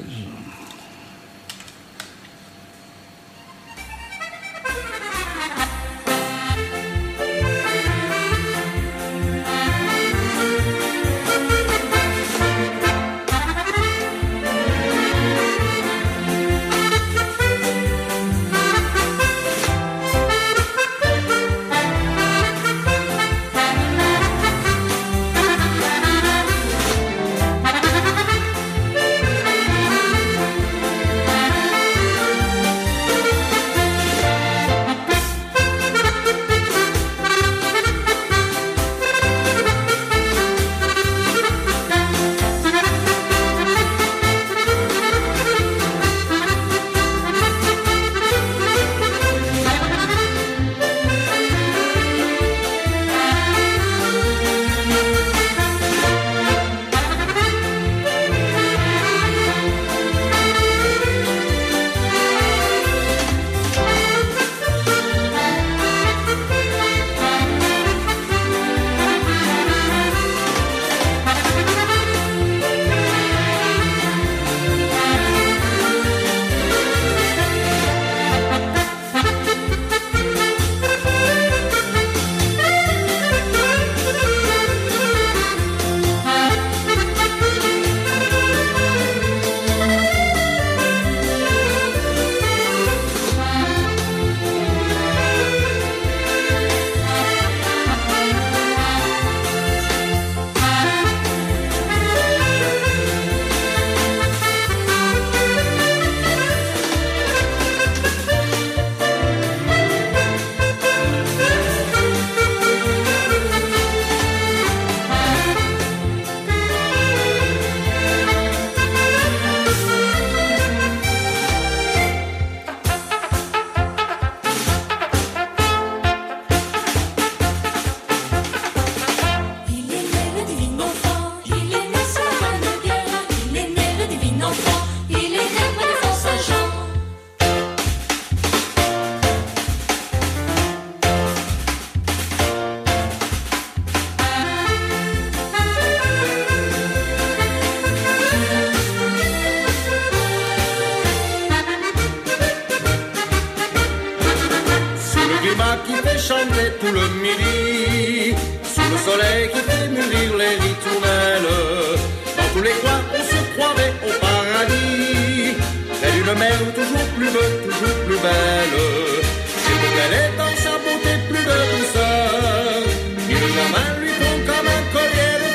Tout le midi, sous le soleil qui fait mûrir les ritournelles, dans tous les coins on se croirait au paradis, près d'une mer toujours plus belle, toujours plus belle, et qu'elle est dans sa beauté plus de douceur, et le gamin lui prend comme un collier de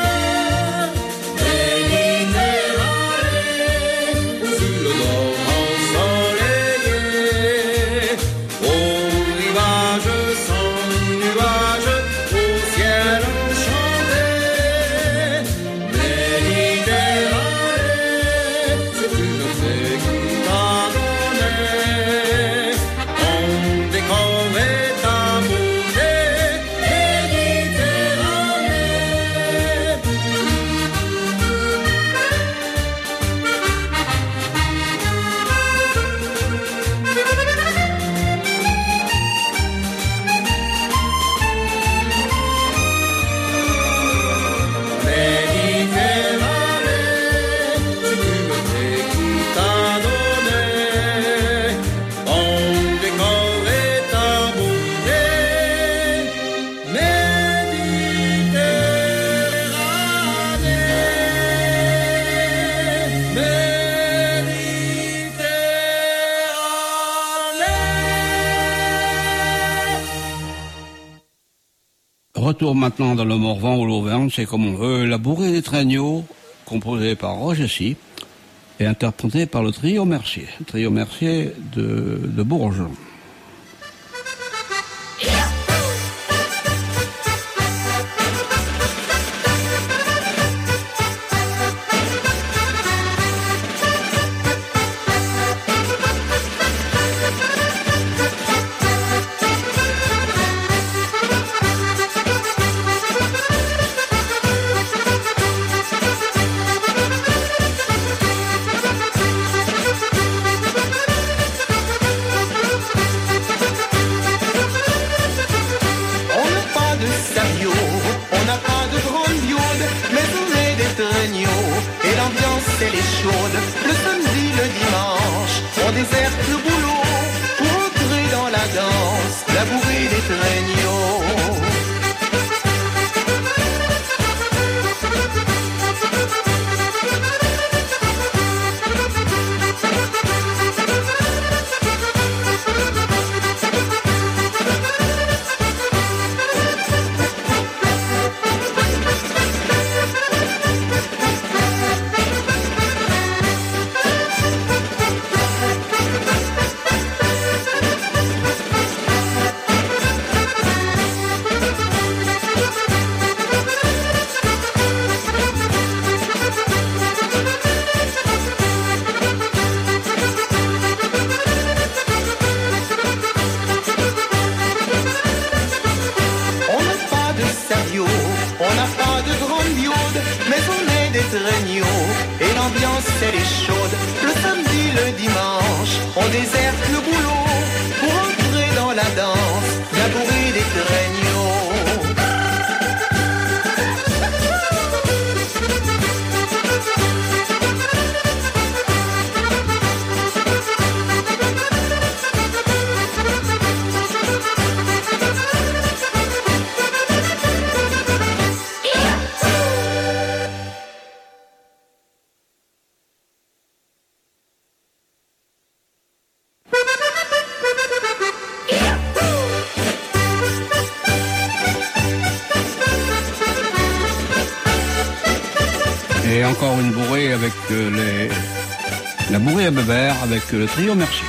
fleurs. Méditerranée, sous le nord ensoleillé, au rivage sans nuages, au ciel enchanté. Méditerranée, c'est une fée qui t'a donné ton décor et ta beauté. Retour maintenant dans le Morvan ou l'Auvergne, c'est comme on veut, la bourrée des traîneaux, composée par Roger Sy et interprétée par le trio Mercier, le trio Mercier de, de Bourges. Thank you. traîneaux. Et l'ambiance elle est chaude. Le samedi, le dimanche, on déserte le boulot pour entrer dans la danse, bien bourré des traîneaux. Et encore une bourrée avec euh, les... la bourrée à Bébert avec euh, le trio Mercier.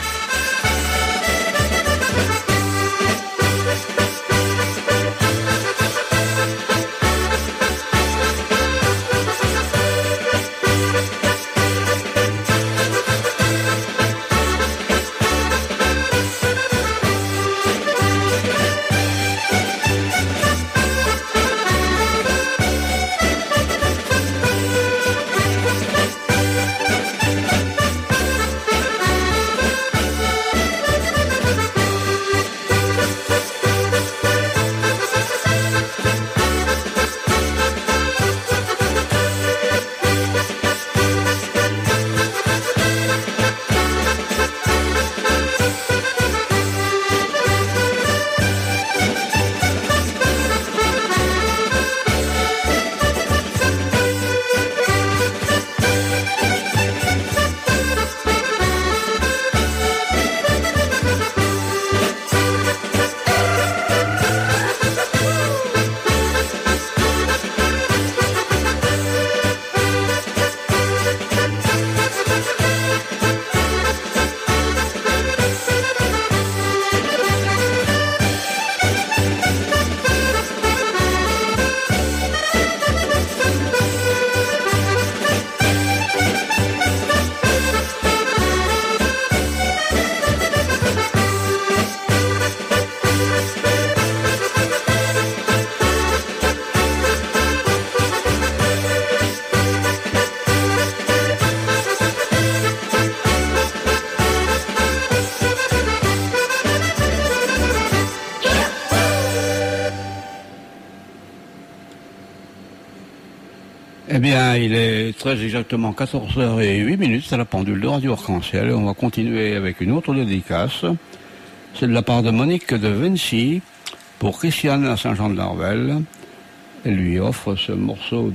Eh bien, il est très exactement quatorze heures zéro huit minutes, c'est la pendule de Radio Arc-en-Ciel. On va continuer avec une autre dédicace. C'est de la part de Monique de Vinci pour Christiane à Saint-Jean-de-Larvel. Elle lui offre ce morceau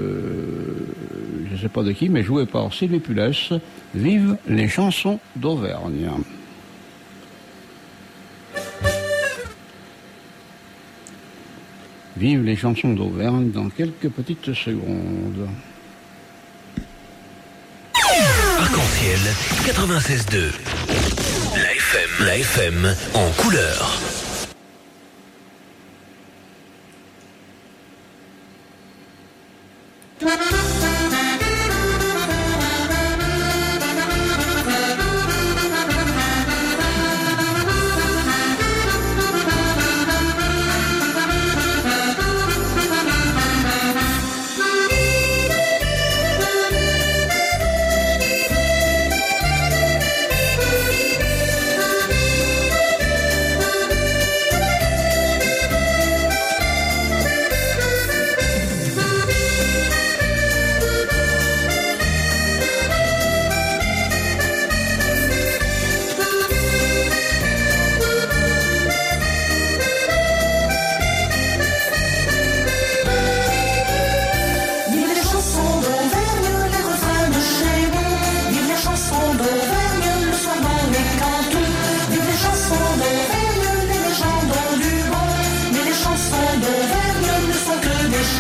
de, je ne sais pas de qui, mais joué par Sylvie Pulès, Vive les chansons d'Auvergne. Vive les chansons d'Auvergne dans quelques petites secondes. Arc-en-Ciel quatre-vingt-seize deux. La F M, la F M en couleur.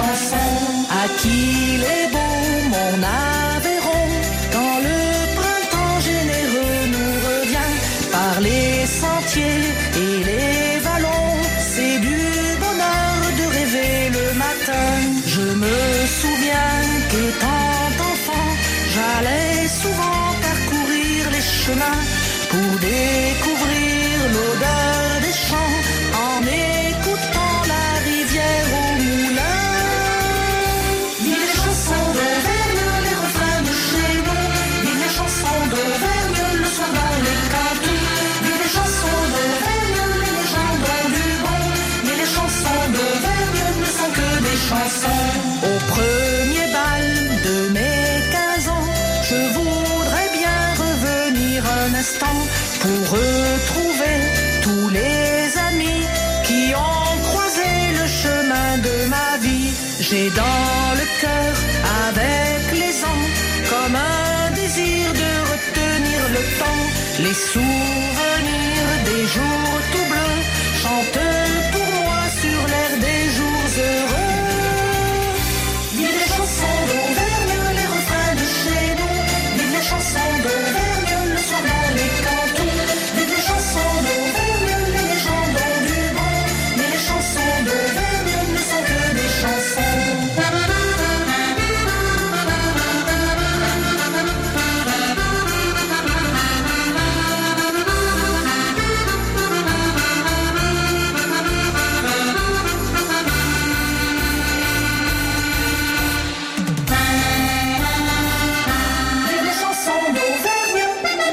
chansons. À qui les beaux, mon Aveyron, quand le printemps généreux nous revient par les sentiers et les vallons, c'est du bonheur de rêver le matin. Je me souviens qu'étant enfant, j'allais souvent parcourir les chemins pour découvrir l'odeur des champs en écoutant la rivière au moulin. Vive les chansons d'Auvergne, les refrains de chez nous. Vive les chansons d'Auvergne, le soir dans les cantons. Vive les chansons d'Auvergne, les légendes ont du bon. Mais les chansons d'Auvergne ne sont que des chansons. Au premier bal de mes quinze ans, je voudrais bien revenir un instant pour retrouver tous les amis qui ont croisé le chemin de ma vie. J'ai dans le cœur, avec les ans, comme un désir de retenir le temps, les souvenirs des jours tout bleus chantent pour moi sur l'air des jours heureux. Vive les chansons d'Auvergne, les refrains de chez nous. Vive les chansons d'Auvergne, le soir dans les cantons. Vive les chansons d'Auvergne, les légendes ont du bon. Mais les chansons d'Auvergne ne sont que des chansons. Vive les chansons d'Auvergne.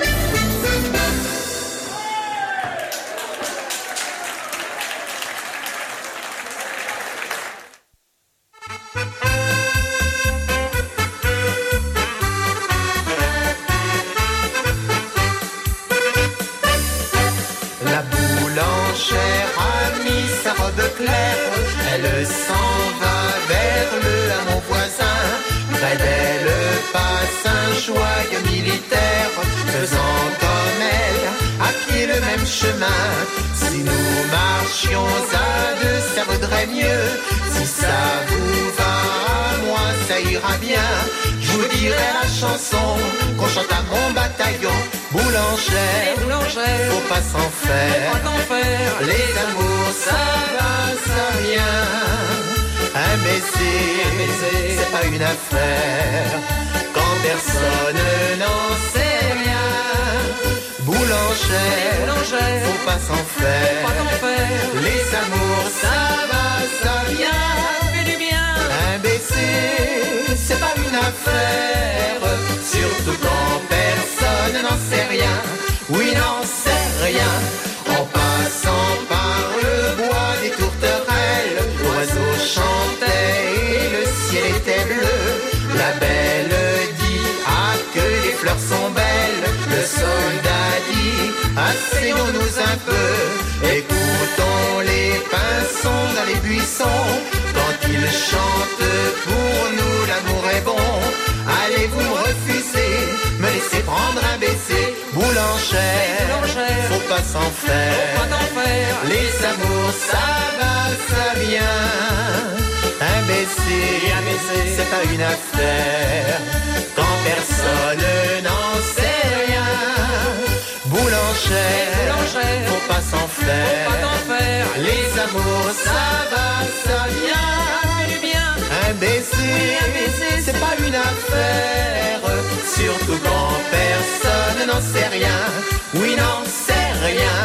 La boulangère a mis sa robe claire, elle s'en va vers le hameau voisin. Près d'elle passe un joyeux militaire, faisant comme elle, à pied le même chemin. Si nous marchions à deux, ça vaudrait mieux. Si ça vous va, moi ça ira bien. Je vous dirai la chanson qu'on chante à mon bataillon. Boulangère, faut pas s'en faire. Les amours, ça va, ça vient. Un baiser, c'est pas une affaire quand personne n'en sait rien. Boulangère, faut pas s'en faire. Les amours, ça va, ça vient. Un baiser, c'est pas une affaire, surtout quand personne n'en sait rien. Oui, n'en sait rien. En passant par le bois des tourterelles, l'oiseau chantait et le ciel était bleu. La belle dit ah que les fleurs sont belles. Le soldat dit asseyons-nous un peu. Écoutons les pinsons dans les buissons. Quand ils chantent pour nous l'amour est bon. Allez vous me refuser, me laisser prendre un baiser. Boulangère, faut pas s'en faire. Les amours ça va, ça vient. Un baiser, c'est pas une affaire quand personne n'en sait rien. Boulangère, faut pas s'en faire. Les amours ça va, ça vient. Un baiser, c'est pas une affaire, surtout quand personne n'en sait rien. Oui, n'en sait rien.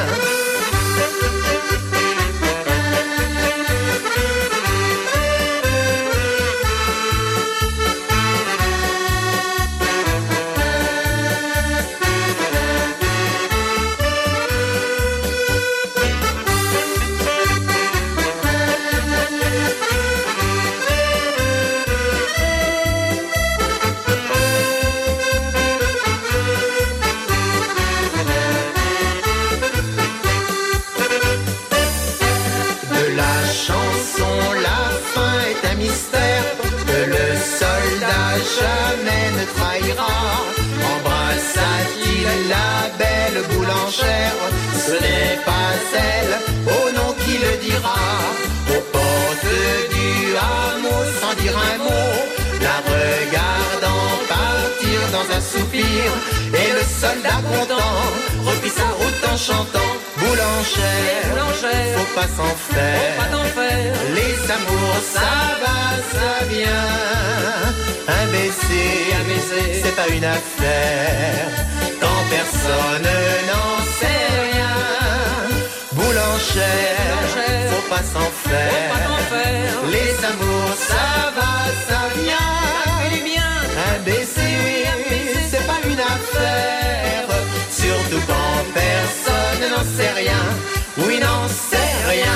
Jamais ne trahira. Embrassa-t-il la belle boulangère? Ce n'est pas elle, au nom qui le dira. Aux portes du hameau sans sans dire un mot, la regardant partir dans un soupir. Et le soldat content reprit sa route en chantant. Boulangère, Boulangère, faut pas s'en faire, faut pas t'en faire. Les amours, ça va, ça vient. Un baiser, un baiser, c'est pas une affaire quand personne n'en sait rien. Boulangère, Boulangère, faut pas s'en faire, faut pas t'en faire. Les amours, ça va, ça vient. Un baiser, c'est pas une affaire, surtout quand personne n'en sait rien. Oui, n'en sait rien.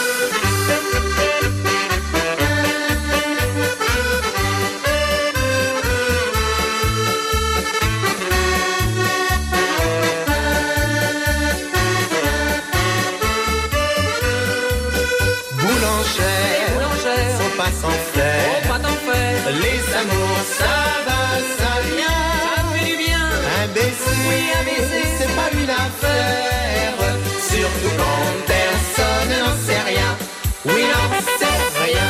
Boulangère, faut pas s'en faire, faut pas t'en faire. Les amours, ça va, ça vient. Ça fait du bien. Un baiser, oui, un baiser, c'est pas une affaire, surtout quand personne n'en sait rien. Oui, n'en sait rien.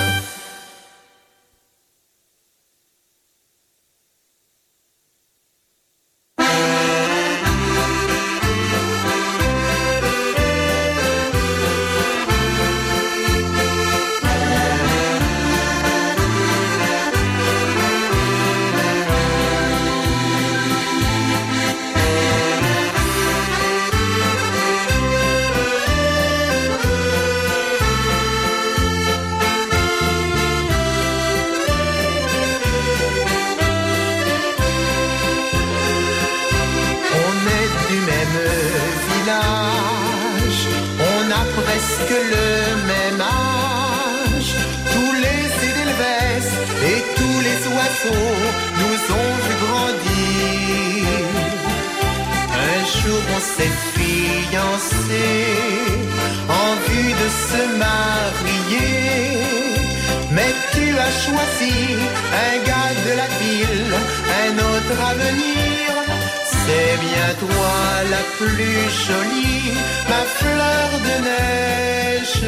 Presque le même âge, tous les édelweiss et tous les oiseaux nous ont vu grandir. Un jour on s'est fiancés en vue de se marier, mais tu as choisi un gars de la ville, un autre à venir. C'est bien toi la plus jolie, ma fleur de neige.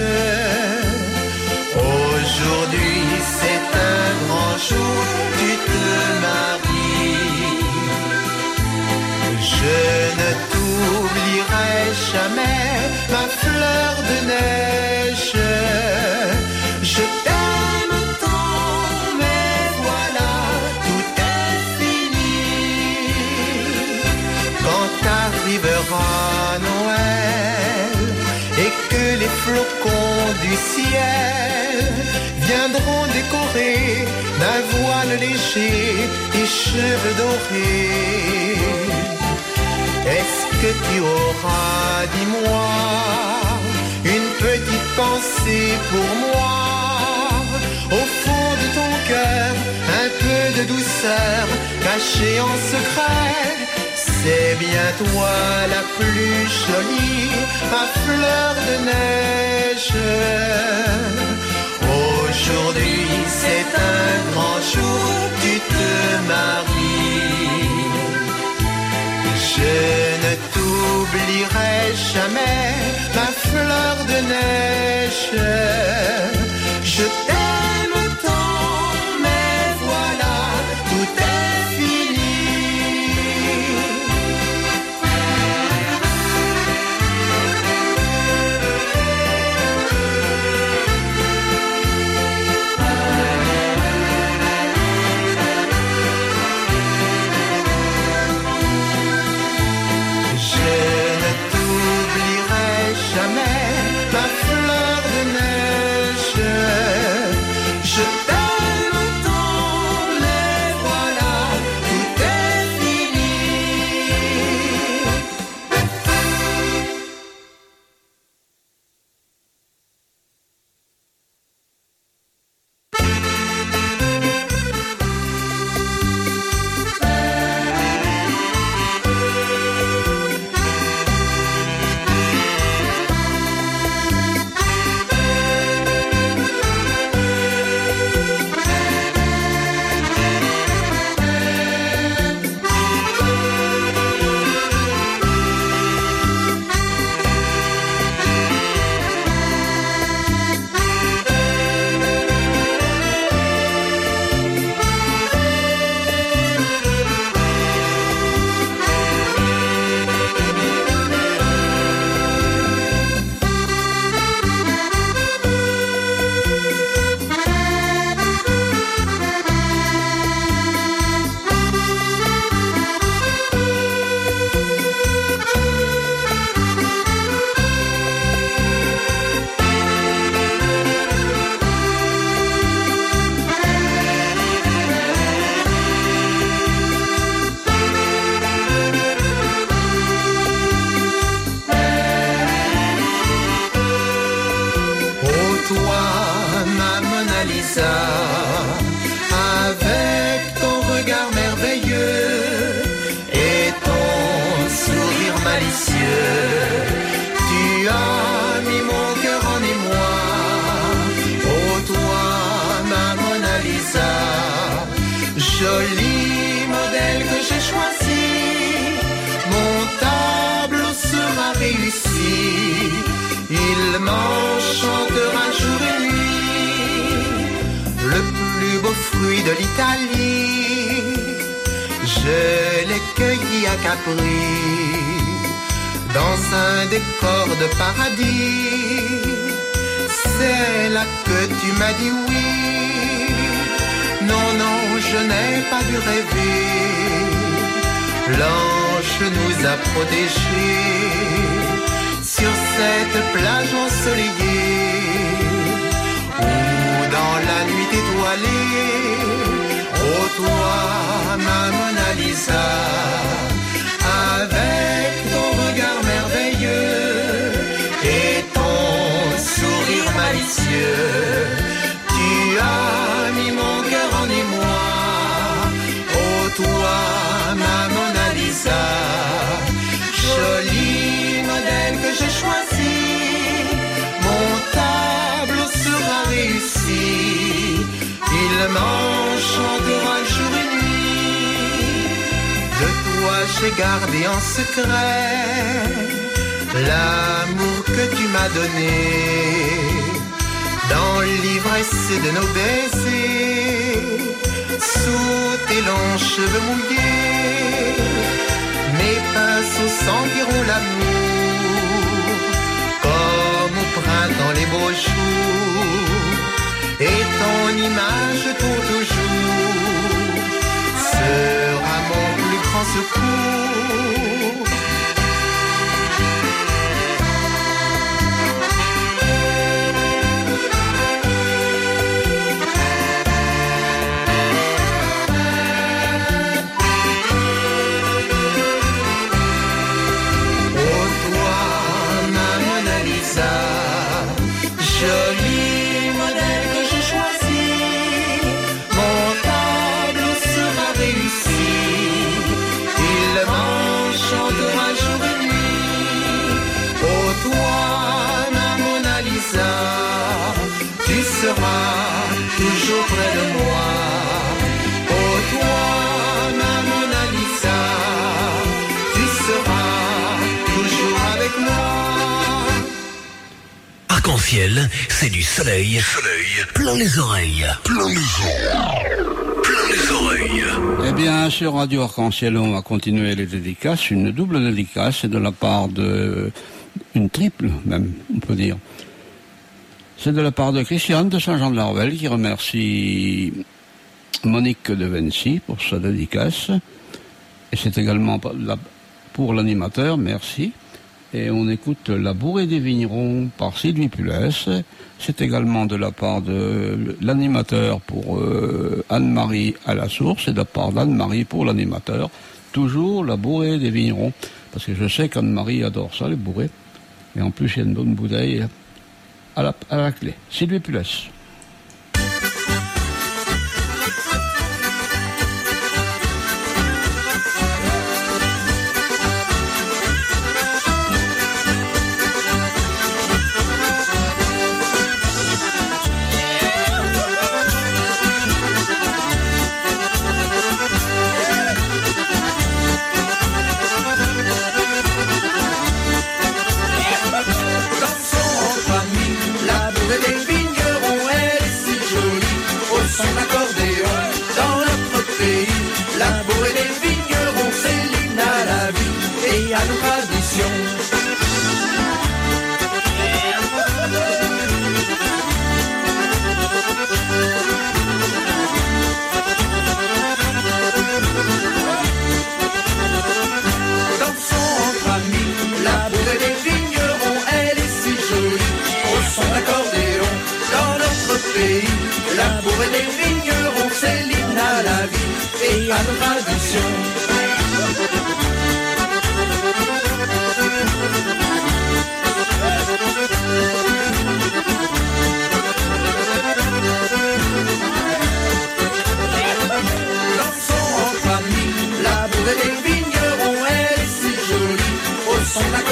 Aujourd'hui c'est un grand jour, tu te maries. Je ne t'oublierai jamais, ma fleur de neige. Je t'aime tant, mais voilà, tout est fini. Quand arrivera Noël et que les flocons du ciel viendront décorer d'un voile léger tes cheveux dorés, est-ce que tu auras, dis-moi, une petite pensée pour moi? Au fond de ton cœur, un peu de douceur cachée en secret. C'est bien toi la plus jolie, ma fleur de neige. Aujourd'hui c'est un grand jour, tu te maries. Je ne t'oublierai jamais, ma fleur de neige. Je t'aime tant, mais voilà, tout est fini. Je ne t'oublierai jamais, ma fleur de neige. malicieux. Tu as mis mon cœur en émoi. Oh toi, ma Mona Lisa, joli modèle que j'ai choisi. Mon tableau sera réussi. Il m'enchantera jour et nuit. Le plus beau fruit de l'Italie, je l'ai cueilli à Capri, dans un décor de paradis. C'est là que tu m'as dit oui. Non, non, je n'ai pas dû rêver. L'ange nous a protégés sur cette plage ensoleillée, où dans la nuit étoilée, oh toi, ma Mona Lisa, avec ton regard merveilleux et ton sourire malicieux, tu as mis mon cœur en émoi. Oh toi, ma Mona Lisa, joli modèle que j'ai choisi. Mon tableau sera réussi. Il m'enchantera jour et nuit. De toi j'ai gardé en secret l'amour que tu m'as donné. Dans l'ivresse de nos baisers, sous tes longs cheveux mouillés, mes pinceaux sentiront l'amour, comme au printemps les beaux jours, et ton image pour toujours sera mon plus grand secours. Joli modèle que j'ai choisi, mon tableau sera réussi. Il m'enchantera jour et nuit. Oh toi, ma Mona Lisa, tu seras toujours près de moi. Oh toi, ma Mona Lisa, tu seras toujours avec moi. Arc-en-ciel, c'est du soleil, soleil, plein les oreilles, plein les oreilles, plein les oreilles. Eh bien, sur Radio Arc-en-ciel, on va continuer les dédicaces, une double dédicace, c'est de la part de, une triple même, on peut dire. C'est de la part de Christiane de Saint-Jean-de-la-Rovelle qui remercie Monique de Vency pour sa dédicace. Et c'est également pour l'animateur, merci. Et on écoute La Bourrée des Vignerons par Sylvie Pulès. C'est également de la part de l'animateur pour euh, Anne-Marie à la source et de la part d'Anne-Marie pour l'animateur. Toujours La Bourrée des Vignerons. Parce que je sais qu'Anne-Marie adore ça, les bourrées. Et en plus, il y a une bonne bouteille à la, à la clé. Sylvie Pulès. La bourrée des vignerons, c'est l'hymne à la vie et à nos traditions. Dansons entre amis, la bourrée des vignerons, elle est si jolie, au son de la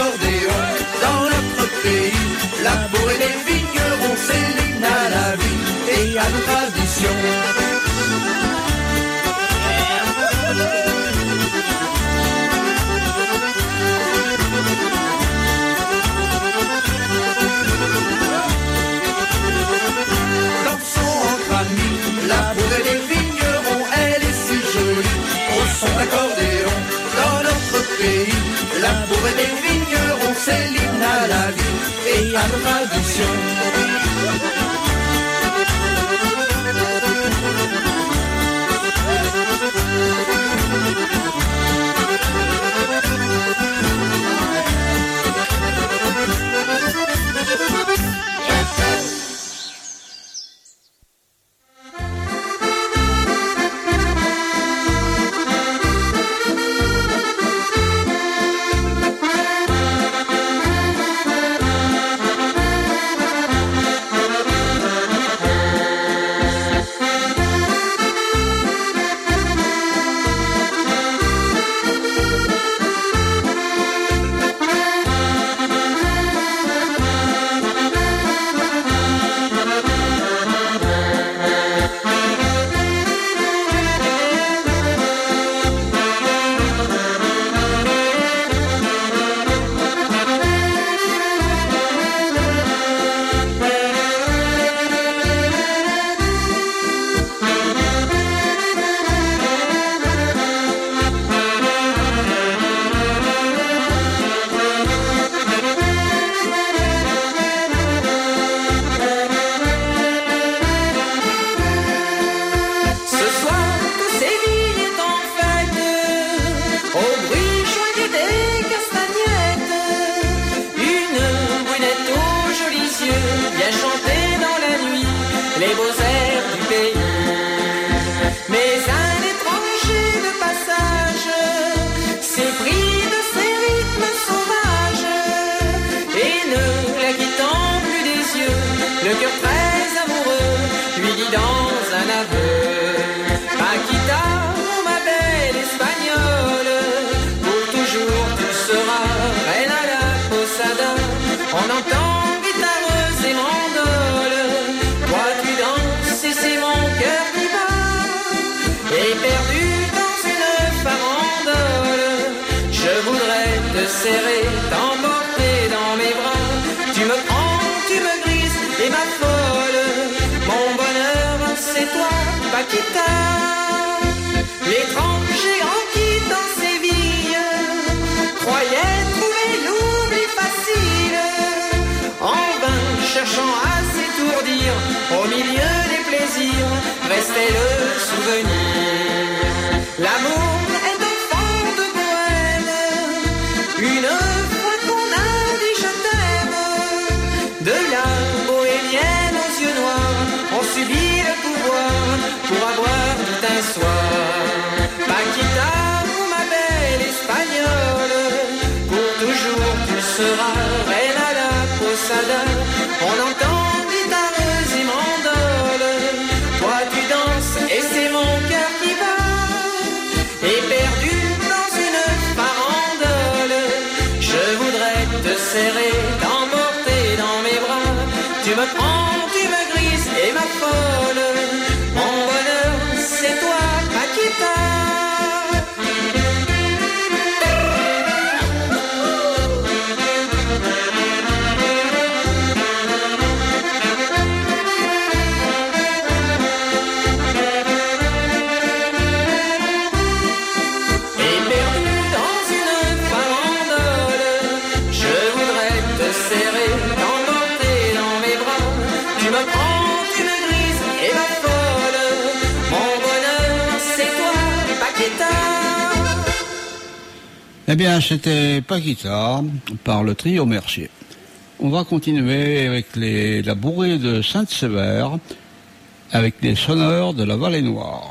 à tradition. Serrer, t'emporter dans mes bras. Tu me prends, tu me grises et m'affole. Mon bonheur, c'est toi, Paquita. L'étranger en quittant Séville croyait trouver l'oubli facile. En vain, cherchant à s'étourdir, au milieu des plaisirs, restait le souvenir. L'amour est enfant de bohème. Une fois qu'on a dit je t'aime, de la bohémienne aux yeux noirs, on subit le pouvoir pour avoir tout un soir. Paquita, ma belle espagnole, pour toujours tu seras reine à la posada. On entend guitareuse et mandole, toi tu danses et c'est mon cœur qui bat. Et perdu dans une farandole, je voudrais te serrer, t'emporter dans mes bras. Tu me prends, tu me grises et m'affole. Mon bonheur, c'est toi, Paquita. Eh bien, c'était Paquita par le trio Mercier. On va continuer avec les, la bourrée de Sainte-Sévère, avec les sonneurs de la Vallée Noire.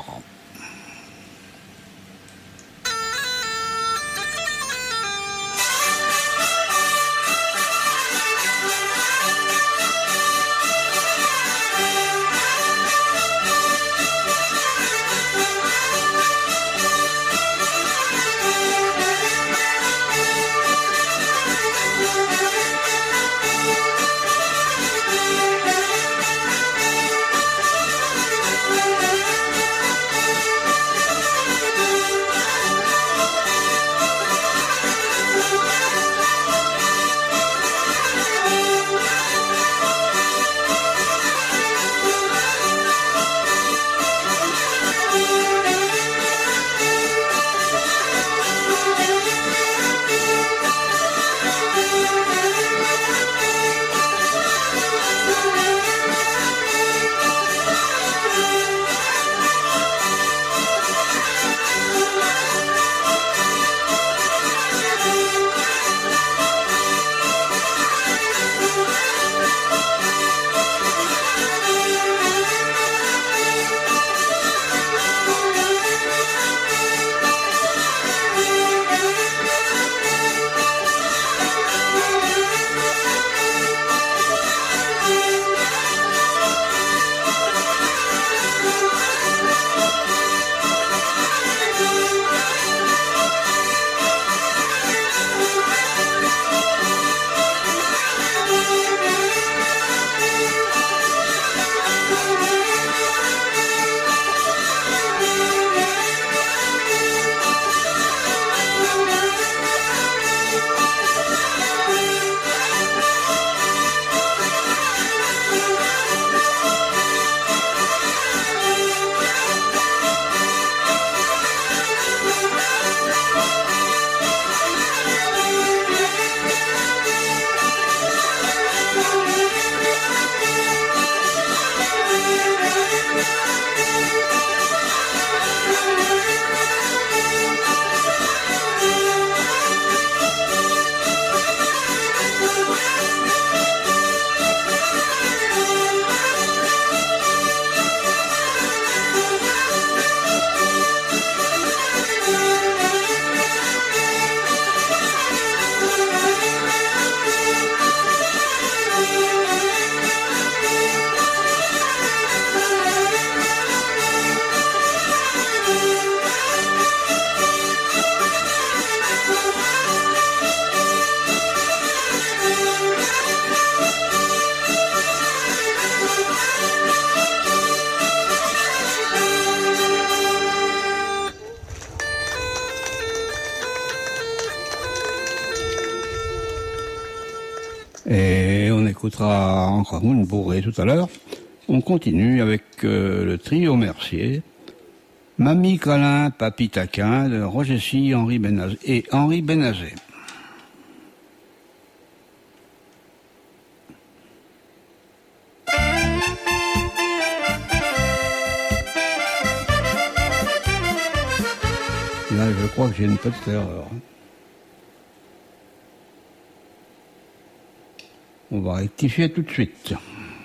Et on écoutera encore une bourrée tout à l'heure. On continue avec euh, le trio Mercier. Mamie Câlin, Papy Taquin de Roger Sy, Henri Benazé et Henri Benazé. Là, je crois que j'ai une petite erreur. On va rectifier tout de suite.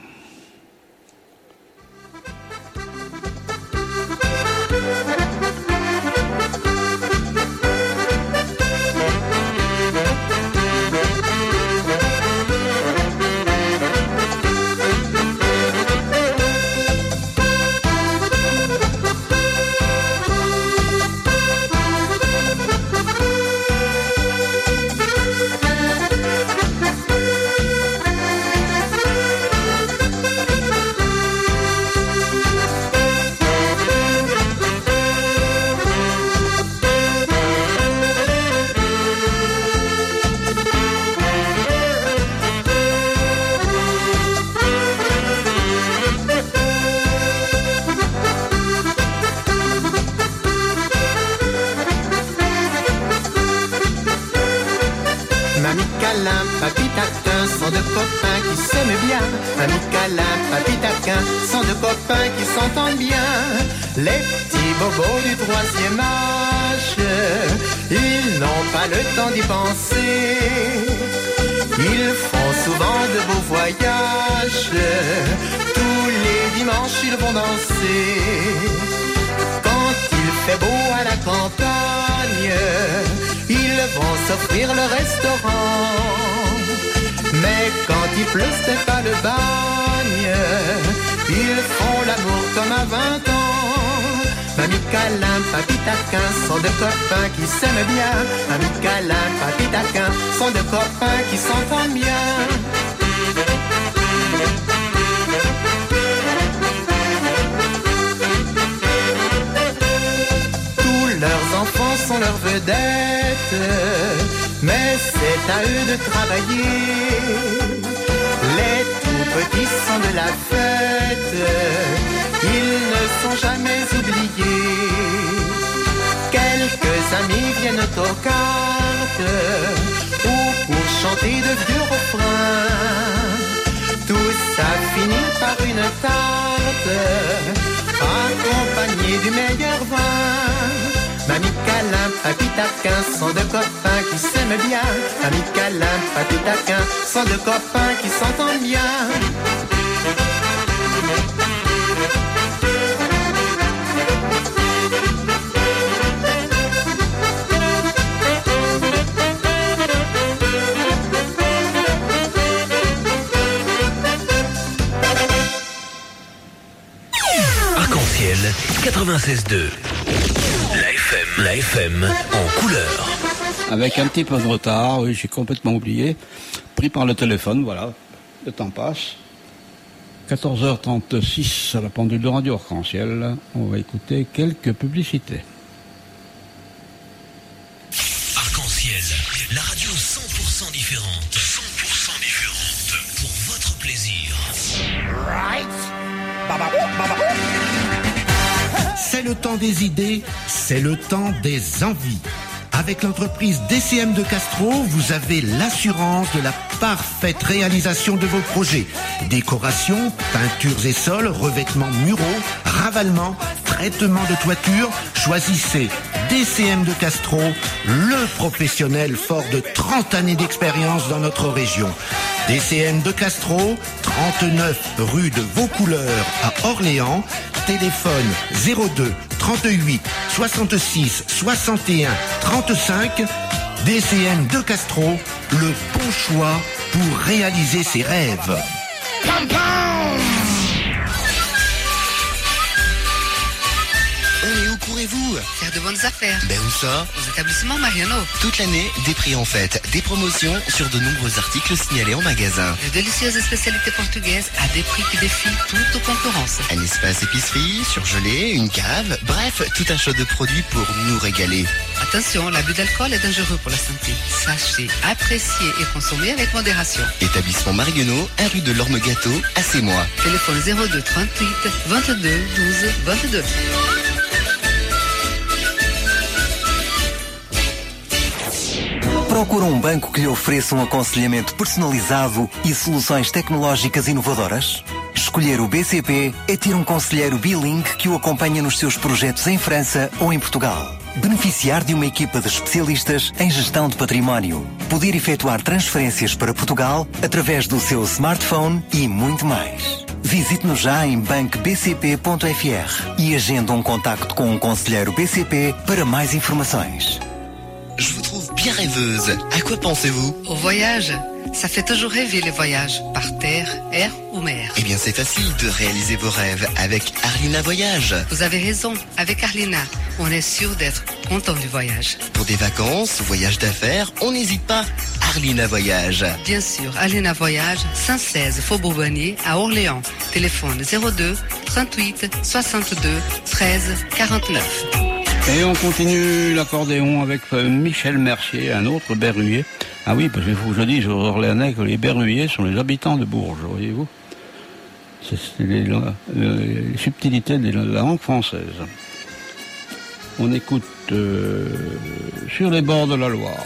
Les petits bobos du troisième âge, ils n'ont pas le temps d'y penser. Ils font souvent de beaux voyages, tous les dimanches ils vont danser. Quand il fait beau à la campagne, ils vont s'offrir le restaurant. Mais quand il pleut, c'est pas le bagne, ils font l'amour comme à vingt ans. Mamie Câlin, Papy Taquin sont deux copains qui s'aiment bien. Mamie Câlin, Papy Taquin sont deux copains qui s'entendent bien. Tous leurs enfants sont leurs vedettes, mais c'est à eux de travailler. Les tout petits sont de la fête, ils ne sont jamais oubliés. Quelques amis viennent aux cartes ou pour chanter de vieux refrains. Tout ça finit par une tarte accompagnée du meilleur vin. Mamie Câlin, Papy Taquin sont deux copains qui s'aiment bien. Mamie Câlin, Papy Taquin sont deux copains qui s'entendent bien. Arc-en-ciel quatre-vingt-seize deux. La F M, la F M en couleur. Avec un petit peu de retard, oui, j'ai complètement oublié. Pris par le téléphone, voilà. Le temps passe. quatorze heures trente-six à la pendule de Radio Arc-en-ciel. On va écouter quelques publicités. Arc-en-ciel, la radio cent pour cent différente. cent pour cent différente. Pour votre plaisir. Right. C'est le temps des idées, c'est le temps des envies. Avec l'entreprise D C M de Castro, vous avez l'assurance de la parfaite réalisation de vos projets. Décoration, peintures et sols, revêtements muraux, ravalement, traitement de toiture. Choisissez D C M de Castro, le professionnel fort de trente années d'expérience dans notre région. D C M de Castro, trente-neuf rue de Vaucouleurs à Orléans. Téléphone zéro deux trente-huit soixante-six soixante et un trente-cinq. D C M de Castro, le bon choix pour réaliser ses rêves. Pam, pam. On est au courant pourrez-vous faire de bonnes affaires? Ben où ça? Aux établissements Mariano. Toute l'année, des prix en fête, des promotions sur de nombreux articles signalés en magasin. De délicieuses spécialités portugaises à des prix qui défient toute concurrence. Un espace épicerie, surgelé, une cave, bref, tout un choix de produits pour nous régaler. Attention, l'abus d'alcool est dangereux pour la santé. Sachez, apprécier et consommer avec modération. Établissement Marguenot, un rue de l'Orme Gâteau, à Sémois. Téléphone zéro deux trente-huit vingt-deux douze vingt-deux. Procura um banco que lhe ofereça um aconselhamento personalizado e soluções tecnológicas inovadoras? Escolher o B C P é ter um conselheiro bilingue que o acompanha nos seus projetos em França ou em Portugal. Beneficiar de uma equipa de especialistas em gestão de património. Poder efetuar transferências para Portugal através do seu smartphone e muito mais. Visite-nos já em banco b c p ponto f r e agenda um contacto com um conselheiro B C P para mais informações. Je vous trouve bien rêveuse. À quoi pensez-vous? Au voyage. Ça fait toujours rêver les voyages, par terre, air ou mer. Eh bien, c'est facile de réaliser vos rêves avec Arlina Voyage. Vous avez raison, avec Arlina, on est sûr d'être content du voyage. Pour des vacances, voyages d'affaires, on n'hésite pas. Arlina Voyage. Bien sûr, Arlina Voyage, cent seize Faubourg Bonnier à Orléans. Téléphone zéro deux trente-huit soixante-deux treize quarante-neuf. Et on continue l'accordéon avec Michel Mercier, un autre berruyer. Ah oui, parce qu'il faut que je dise aux Orléanais que les berruyers sont les habitants de Bourges, voyez-vous. C'est les, les subtilités de la langue française. On écoute euh, Sur les bords de la Loire.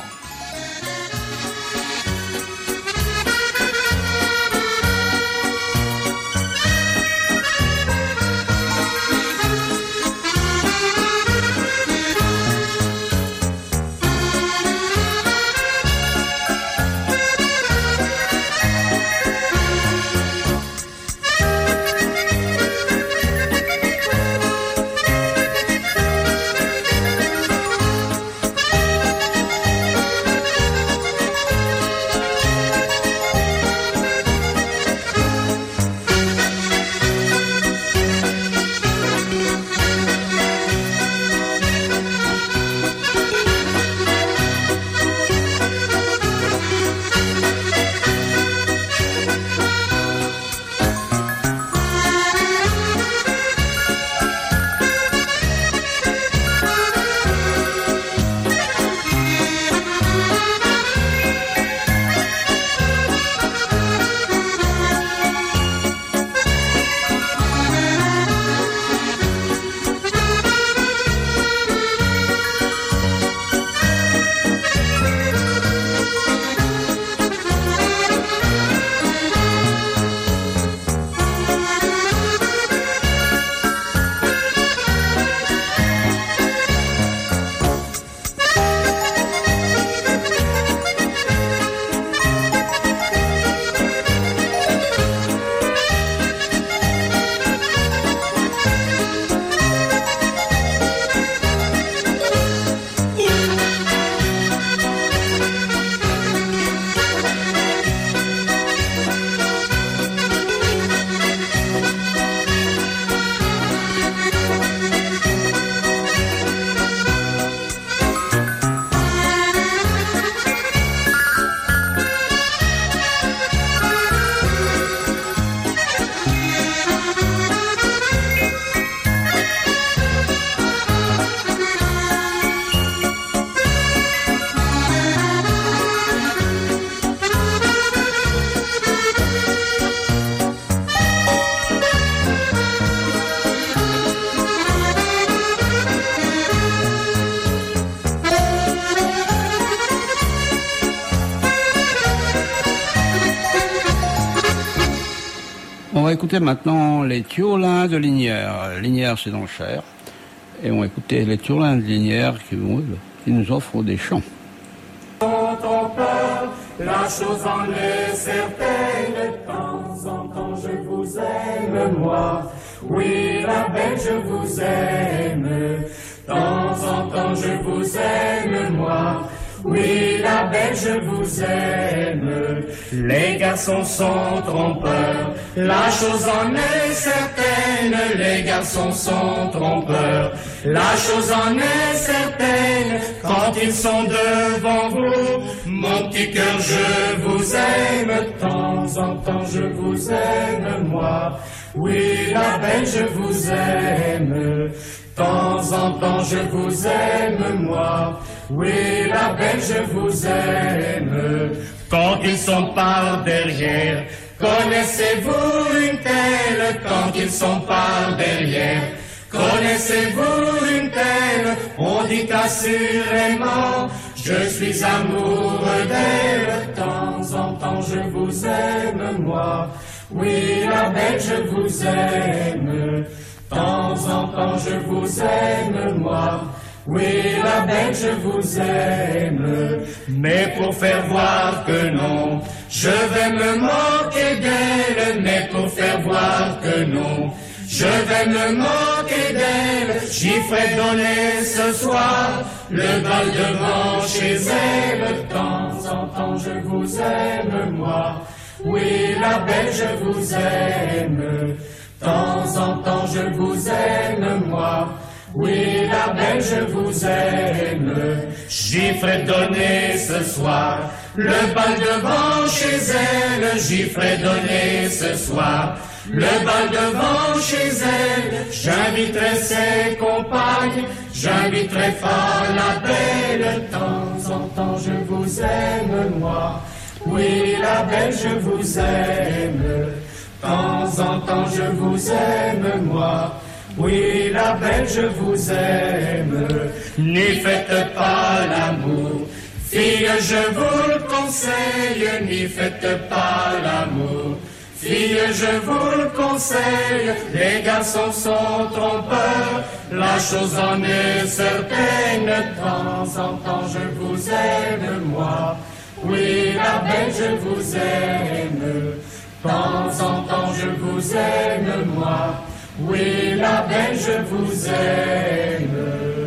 On va écouter maintenant les Tiolins de Lignières. Lignières, c'est dans le Cher. Et on va écouter les Tiolins de Lignières qui, qui nous offrent des chants. Quand on peur, la chose en est certaine, de temps en temps je vous aime, moi. Oui, la belle, je vous aime. De temps en temps je vous aime, moi. Oui, la belle, je vous aime. Les garçons sont trompeurs, la chose en est certaine. peine, les garçons sont trompeurs. La chose en est certaine, quand ils sont devant vous, mon petit cœur, je vous aime, de temps en temps je vous aime, moi. Oui, la belle, je vous aime, de temps en temps je vous aime, moi. Oui, la belle, je vous aime. Quand ils sont par derrière, connaissez-vous une telle? Quand ils sont par derrière, connaissez-vous une telle? On dit assurément, je suis amoureux d'elle. De temps en temps je vous aime, moi. Oui, la belle, je vous aime. De temps en temps je vous aime, moi. Oui, la belle, je vous aime. Mais pour faire voir que non, je vais me moquer d'elle. Mais pour faire voir que non, je vais me moquer d'elle. J'y ferai donner ce soir le bal devant chez elle. De temps en temps je vous aime, moi. Oui, la belle, je vous aime. De temps en temps je vous aime, moi. Oui, la belle, je vous aime. J'y ferai donner ce soir le bal devant chez elle. J'y ferai donner ce soir le bal devant chez elle. J'inviterai ses compagnes, j'inviterai fort la belle. De temps en temps je vous aime, moi. Oui, la belle, je vous aime. De temps en temps je vous aime, moi. Oui, la belle, je vous aime. N'y faites pas l'amour, fille, je vous le conseille. N'y faites pas l'amour, fille, je vous le conseille. Les garçons sont trompeurs, la chose en est certaine. De temps en temps je vous aime, moi. Oui, la belle, je vous aime. De temps en temps je vous aime, moi. Oui, la belle, je vous aime.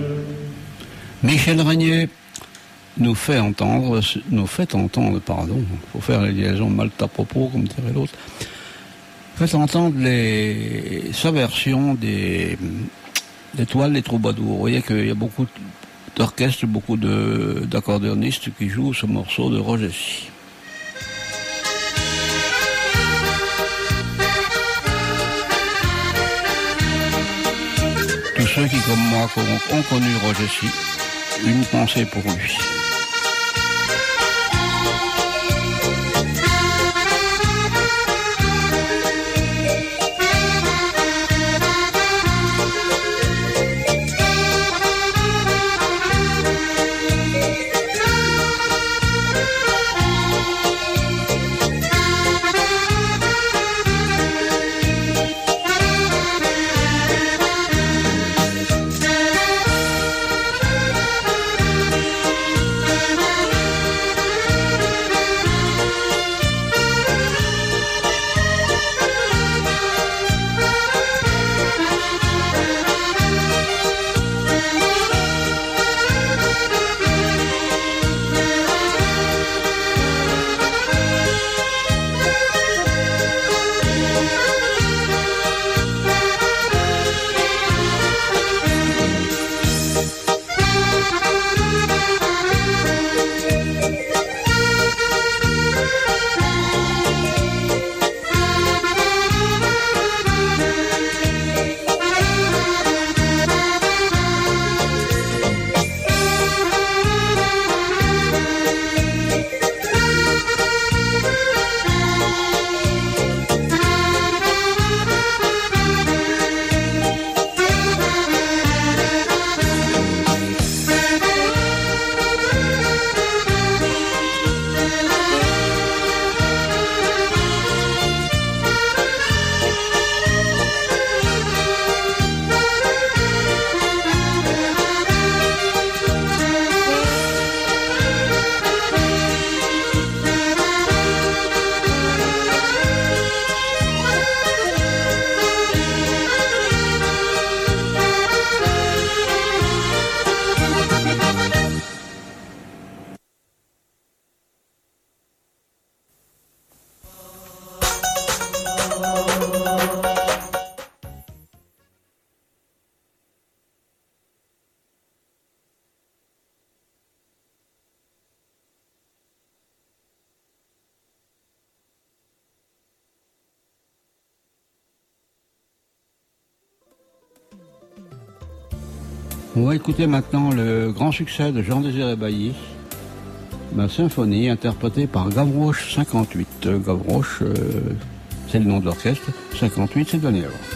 Michel Régnier nous fait entendre, nous fait entendre, pardon, il faut faire les liaisons Malta-Popo, comme dirait l'autre, fait entendre les, sa version des, des Toiles des Troubadours. Vous voyez qu'il y a beaucoup d'orchestres, beaucoup de, d'accordéonistes qui jouent ce morceau de Roger Sy. Tous ceux qui, comme moi, ont connu Roger Sy, une pensée pour lui. On va écouter maintenant le grand succès de Jean-Désiré Bailly, ma symphonie, interprétée par Gavroche cinquante-huit. Gavroche, euh, c'est le nom de l'orchestre, cinquante-huit, c'est donné avant.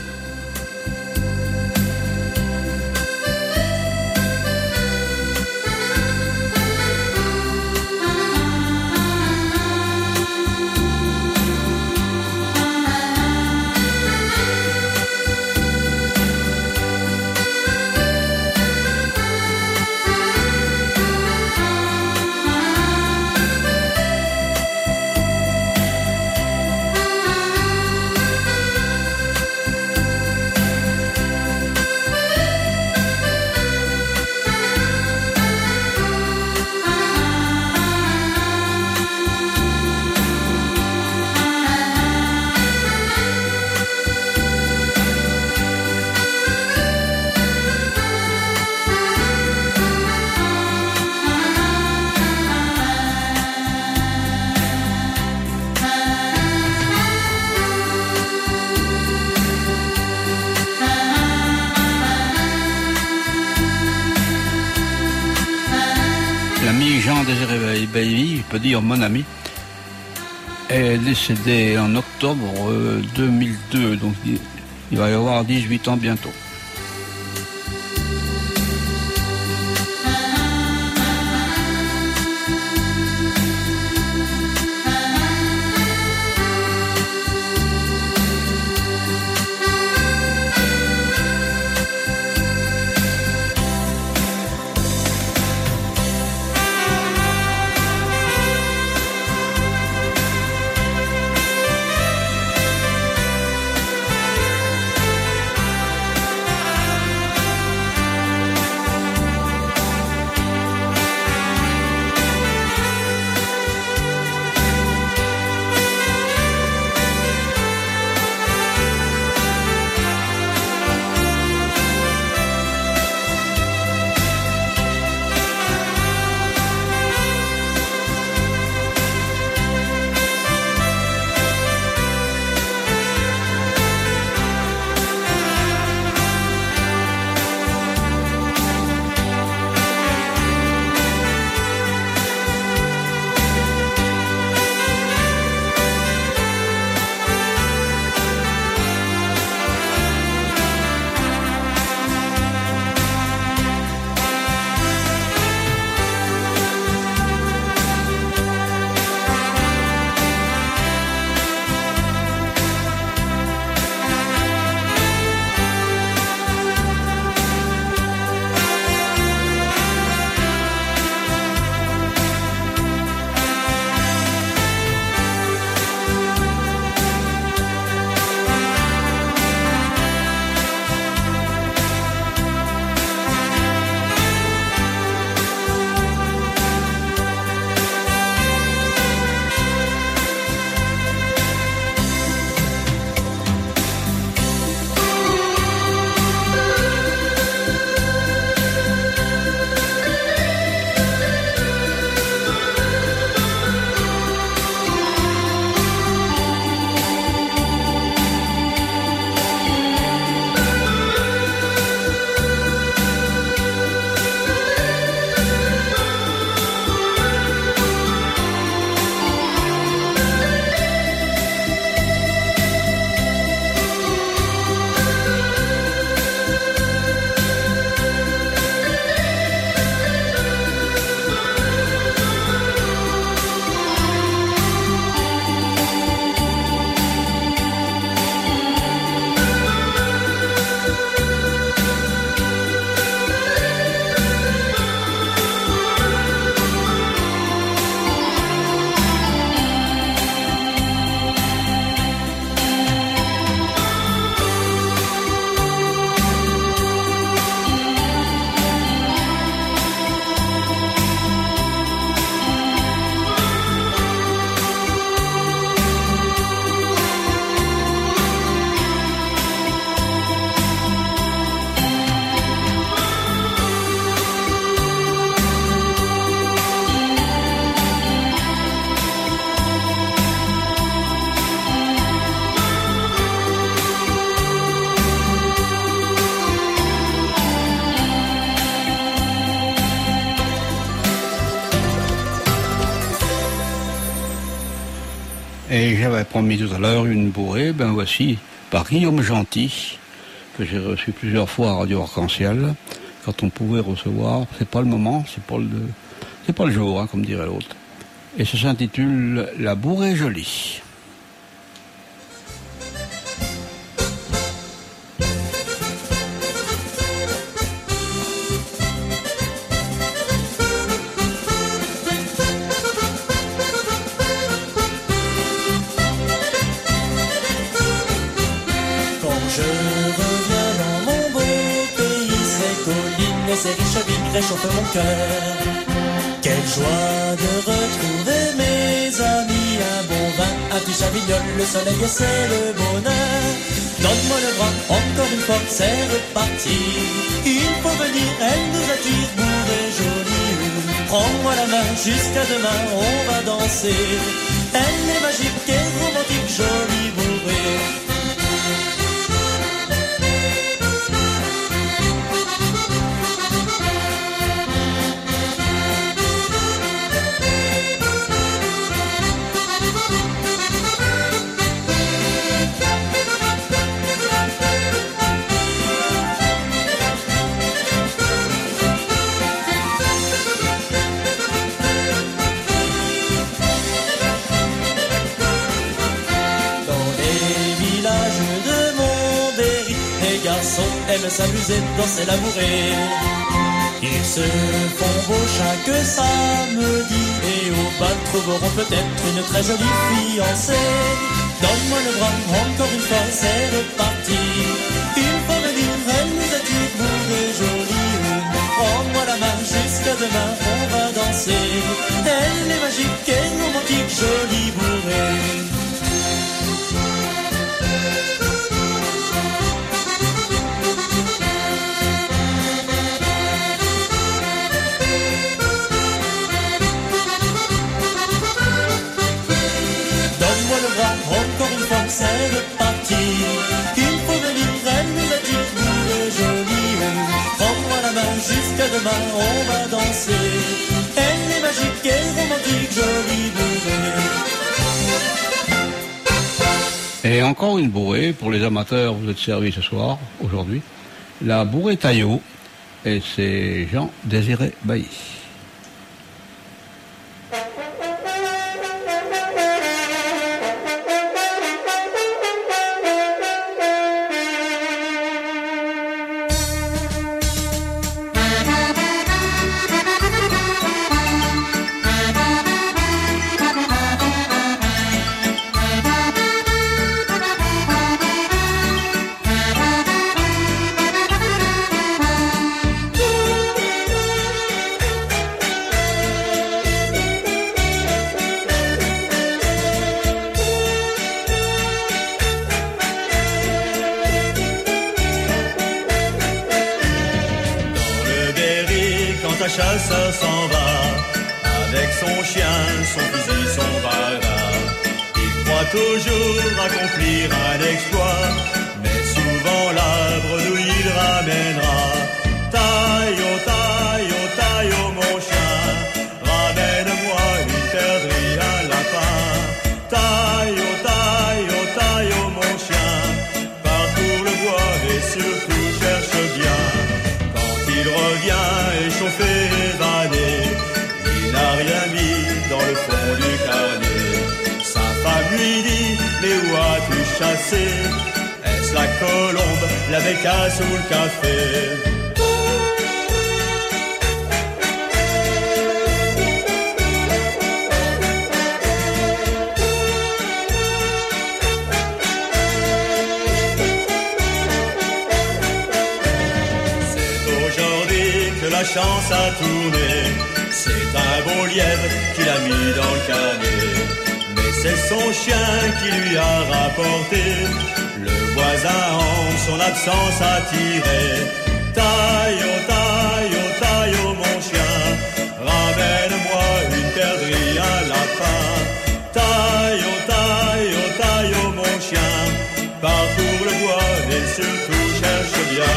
L'ami Jean-Désiré Bailly, je peux dire mon ami, est décédé en octobre deux mille deux, donc il va y avoir dix-huit ans bientôt. Thank Et j'avais promis tout à l'heure une bourrée, ben voici, par Guillaume Gentil, que j'ai reçu plusieurs fois à Radio Arc-en-Ciel, quand on pouvait recevoir, c'est pas le moment, c'est pas le, c'est pas le jour, hein, comme dirait l'autre. Et ça s'intitule La bourrée jolie. Ces riches vignes réchauffent mon cœur. Quelle joie de retrouver mes amis, un bon vin, un petit chavignol, le soleil et c'est le bonheur. Donne-moi le bras, encore une fois, c'est reparti. Il faut venir, elle nous attire, bourrée jolie. Prends-moi la main, jusqu'à demain, on va danser. Elle est magique et romantique, jolie bourrée. Aiment s'amuser, danser, labourer. Ils se font beau chaque samedi et au bal trouveront peut-être une très jolie fiancée. Donne-moi le bras, encore une fois, c'est reparti. Il faut venir, elle nous attire, bourrée jolie. Prends-moi la main, jusqu'à demain, on va danser. Elle est magique et romantique, jolie bourrée. Encore une fois, c'est reparti. Il faut venir, elle nous attire, bourrée jolie. Prends-moi la main, jusqu'à demain, on va danser. Elle est magique et romantique, jolie bourrée. Et encore une bourrée, pour les amateurs, vous êtes servis ce soir, aujourd'hui. La bourrée Taillot, et c'est Jean-Désiré Bailly. chasseur s'en va, avec son chien, son fusil, son bala. Il croit toujours accomplir un exploit, mais souvent l'arbre d'où il ramènera. Taille, oh taille, oh taille, oh mon chien, ramène-moi une perdrix, un lapin. Taille, oh taille, oh taille, oh mon chien, parcours le bois et surtout cherche bien. Quand il revient échauffé, évadé, il n'a rien mis dans le fond du carnet. Sa femme lui dit, mais où as-tu chassé? Est-ce la colombe, la bécasse ou le café? La chance a tourné, c'est un bon lièvre qu'il a mis dans le carnet. Mais c'est son chien qui lui a rapporté le voisin en son absence a tiré. Taille, oh taille, oh taille, oh mon chien, ramène-moi une perdrix, un lapin. Taille, oh taille, oh taille, oh mon chien, parcours le bois et surtout cherche bien.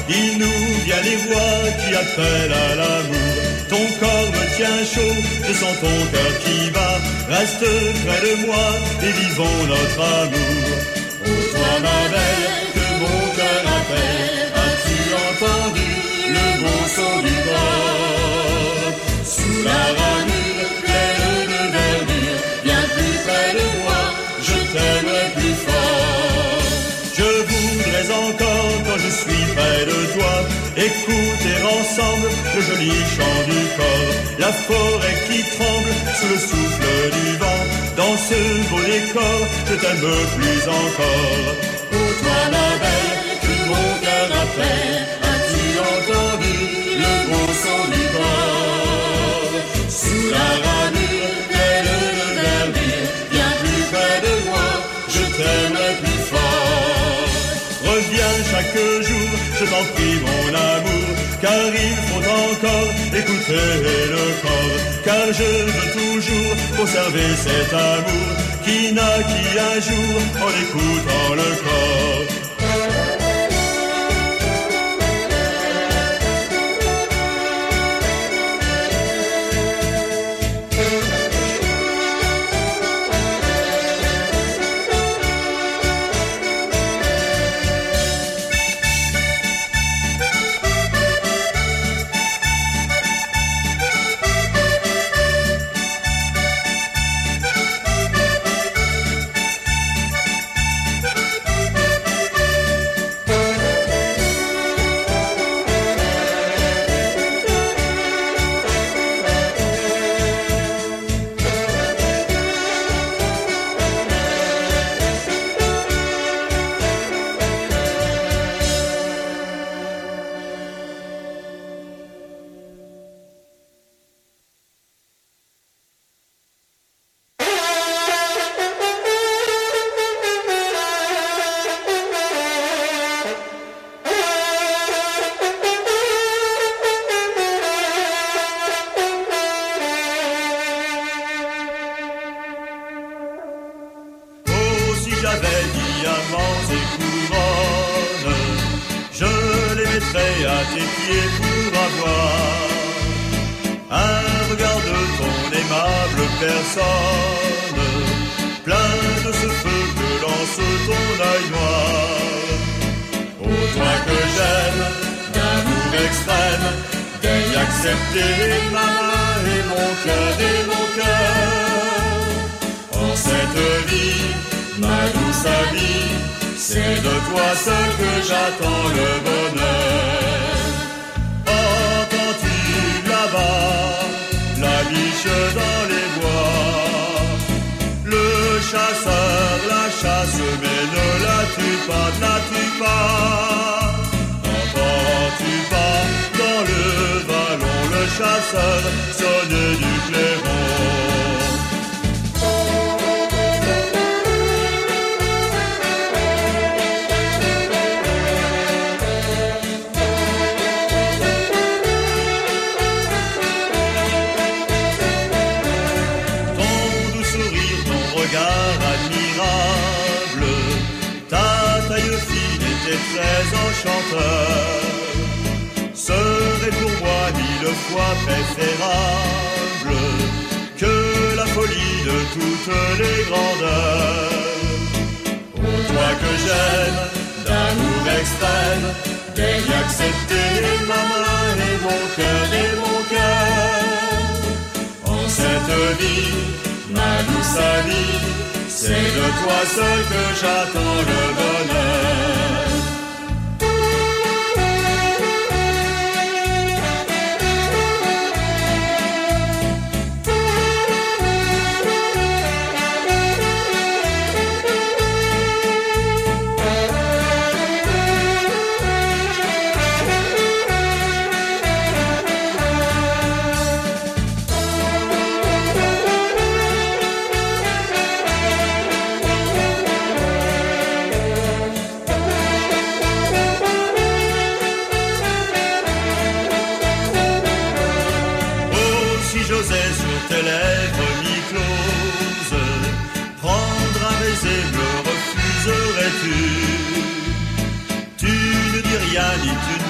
il nous vient les voix qui appellent à l'amour. Ton corps me tient chaud, je sens ton cœur qui bat. Reste près de moi et vivons notre amour. Oh toi ma belle, que mon cœur appelle, as-tu entendu le bon son du corps? Sous la ramure pleine de verdure, viens plus près de moi, je t'aime plus fort. Je voudrais encore, quand je suis près de toi, écouter ensemble le joli chant du corps. La forêt qui tremble sous le souffle du vent. Dans ce beau décor, je t'aime plus encore. Oh toi ma belle, que mon cœur appelle, as-tu entendu le bon son du corps? Sous la ramure pleine de verdure, viens plus près de moi, je t'aime plus fort. Reviens chaque jour, je t'en prie mon amour, car il faut encore écouter le corps, car je veux toujours conserver cet amour qui naquit un jour en écoutant le corps.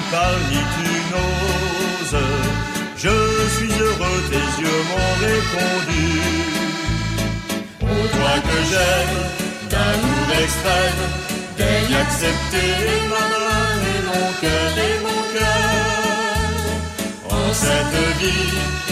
parles ni tu n'oses. Je suis heureux, tes yeux m'ont répondu. Ô toi que j'aime, d'amour extrême, daigne accepter ma main et mon cœur et mon cœur. En cette vie,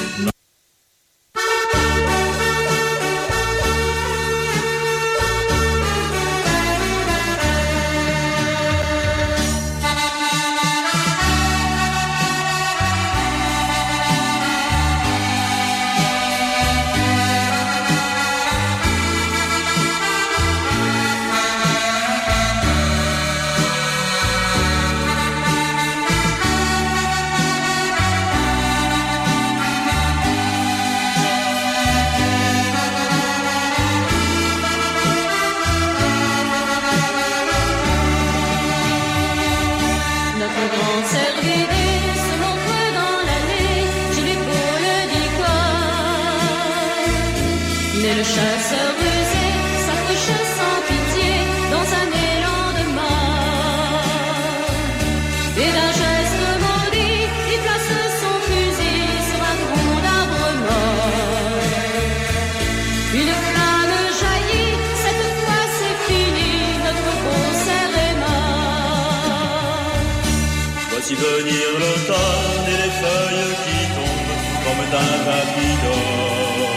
le chasseur rusé s'accroche sans pitié dans un élan de mort. Et d'un geste maudit, il place son fusil sur un tronc d'arbre mort. Une flamme jaillit, cette fois c'est fini, notre concert est mort. Voici venir l'automne et les feuilles qui tombent comme d'un rapidor.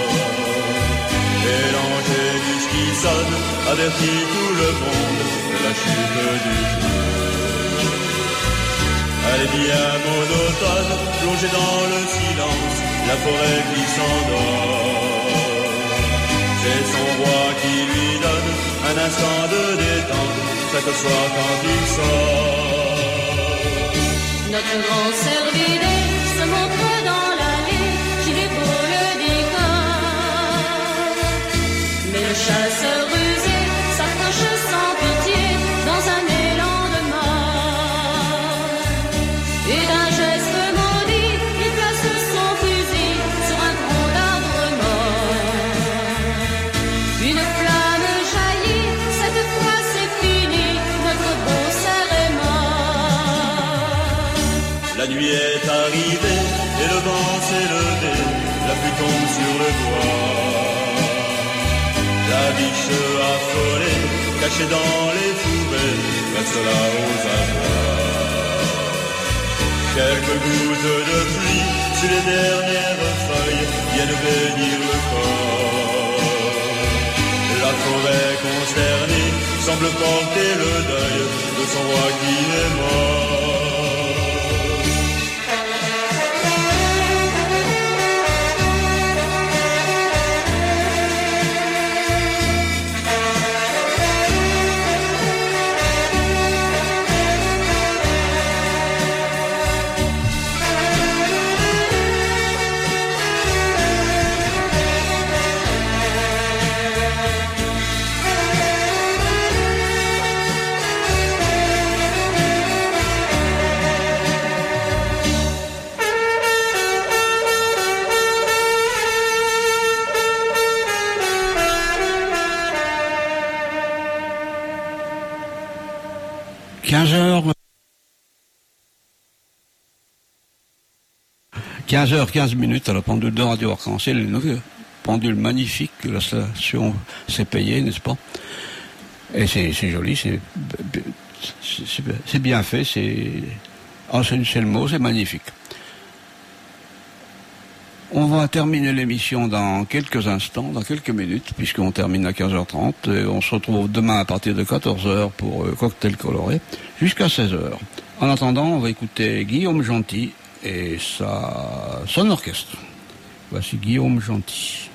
Et l'angélus qui sonne avertit tout le monde de la chute du jour. Elle est bien monotone, plongée dans le silence, la forêt qui s'endort. C'est son roi qui lui donne un instant de détente chaque soir quand il sort. Notre grand cervidé se montre dans l'allée, qu'il est beau le décor. Mais le chasseur rusé s'approche sans pitié dans un élan de mort. Et d'un geste maudit, il place son fusil sur un tronc d'arbre mort. Une flamme jaillit, cette fois c'est fini, notre beau cerf est mort. La nuit est arrivée et le vent s'est levé, la pluie tombe sur le bois. La biche affolée, cachée dans les fourrés, reste là aux abois. Quelques gouttes de pluie sur les dernières feuilles viennent bénir le corps. La forêt consternée semble porter le deuil de son roi qui est mort. quinze heures. quinze heures quinze minutes à la pendule de Radio Arc-en-Ciel, une pendule magnifique que la station s'est payée, n'est-ce pas? Et c'est joli, c'est bien fait, c'est oh, c'est le mot, c'est magnifique. On va terminer l'émission dans quelques instants, dans quelques minutes, puisqu'on termine à quinze heures trente. Et on se retrouve demain à partir de quatorze heures pour euh, Cocktail Coloré, jusqu'à seize heures. En attendant, on va écouter Guillaume Gentil et sa, son orchestre. Voici Guillaume Gentil.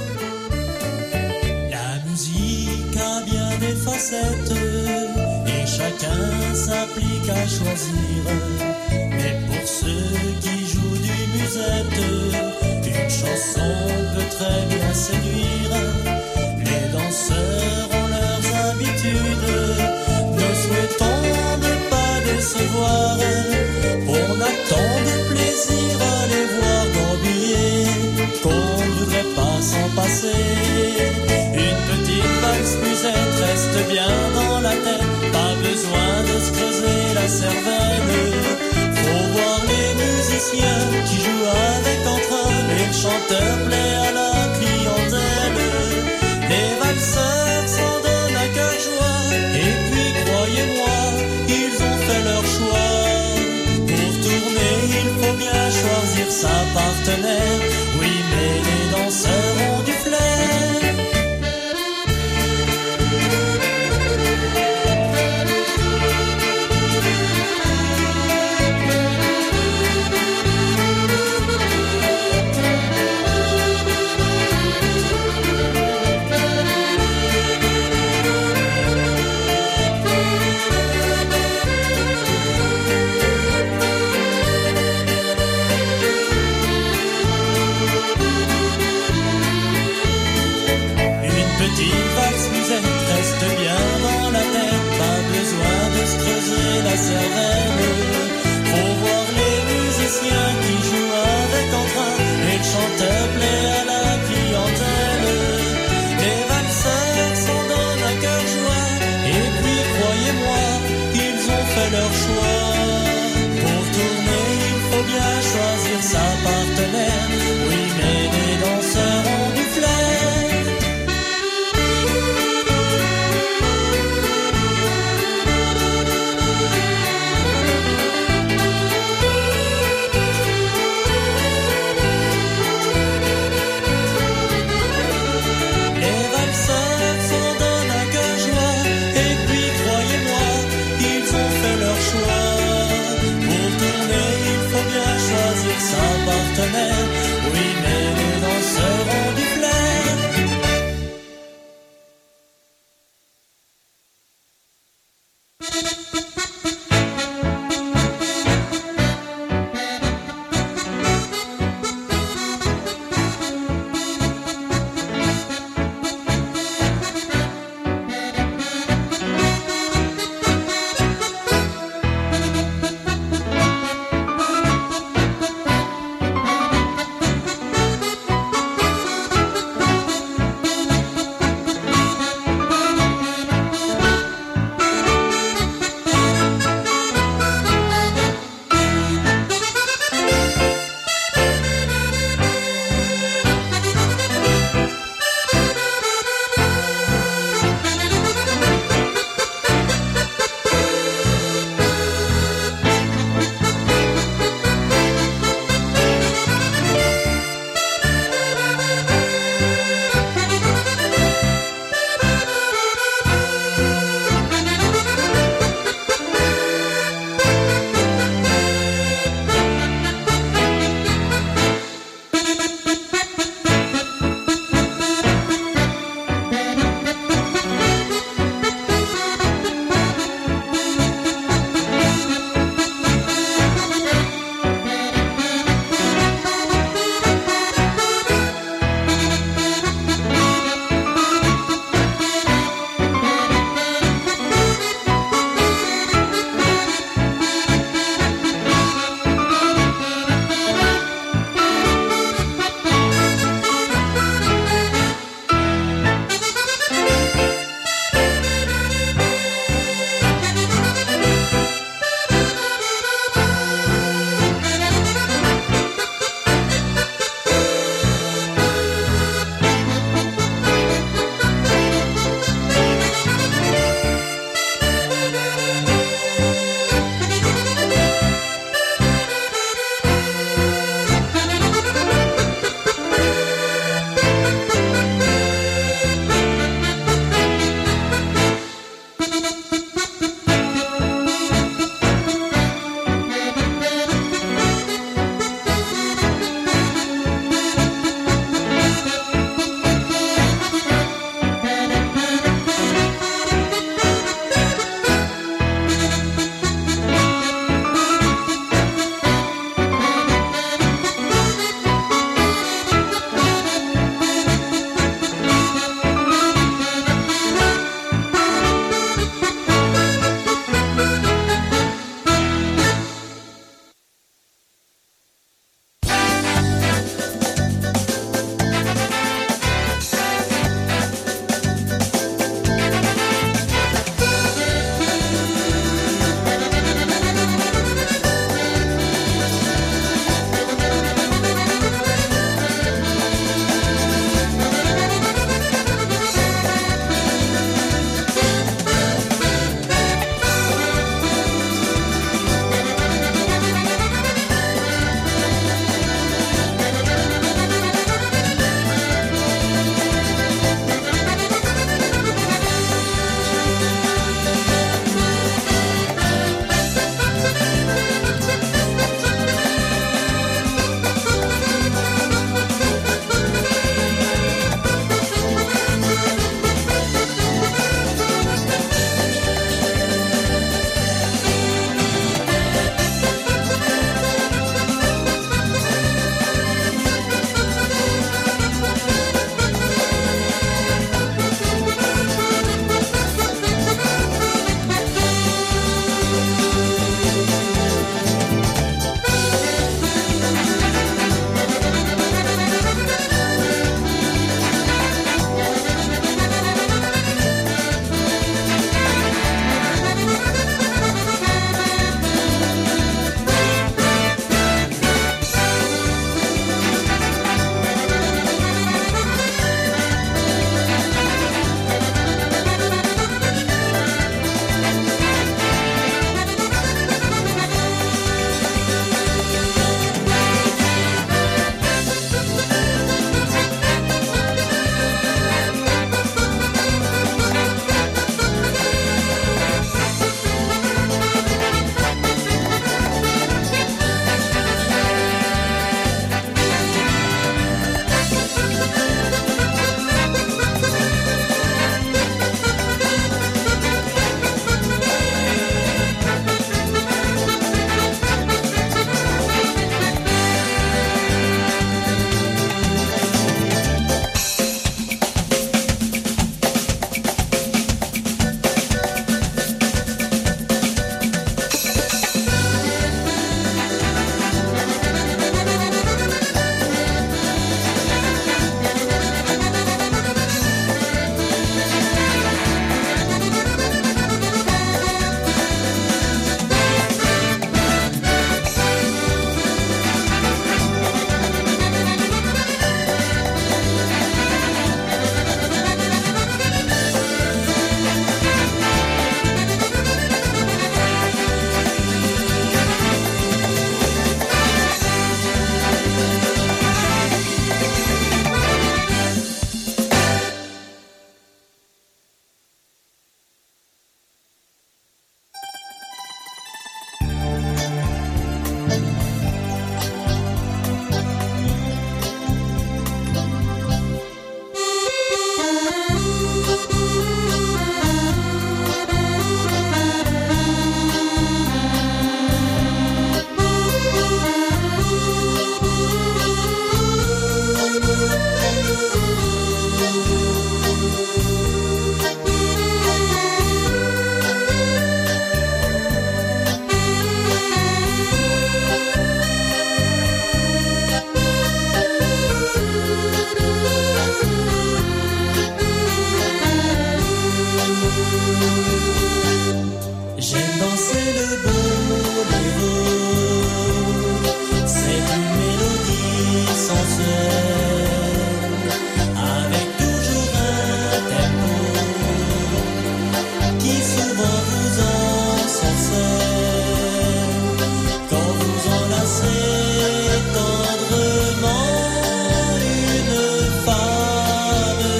La musique a bien des facettes et chacun s'applique à choisir. Mais pour ceux qui jouent du musette, une chanson peut très bien séduire. Les danseurs ont leurs habitudes, nous souhaitons ne pas décevoir. On a tant de plaisir à les voir gambiller qu'on ne voudrait pas s'en passer. Une petite valse musette reste bien dans la tête, pas besoin de se creuser la cervelle. Faut voir les musiciens qui jouent avec entrain, et le chanteur plaît à la clientèle. Les valseurs s'en donnent à cœur joie, et puis croyez-moi, ils ont fait leur choix. Pour tourner, il faut bien choisir sa partenaire. Oui, mais les danseurs ont du flair. quand vous enlacez tendrement une femme,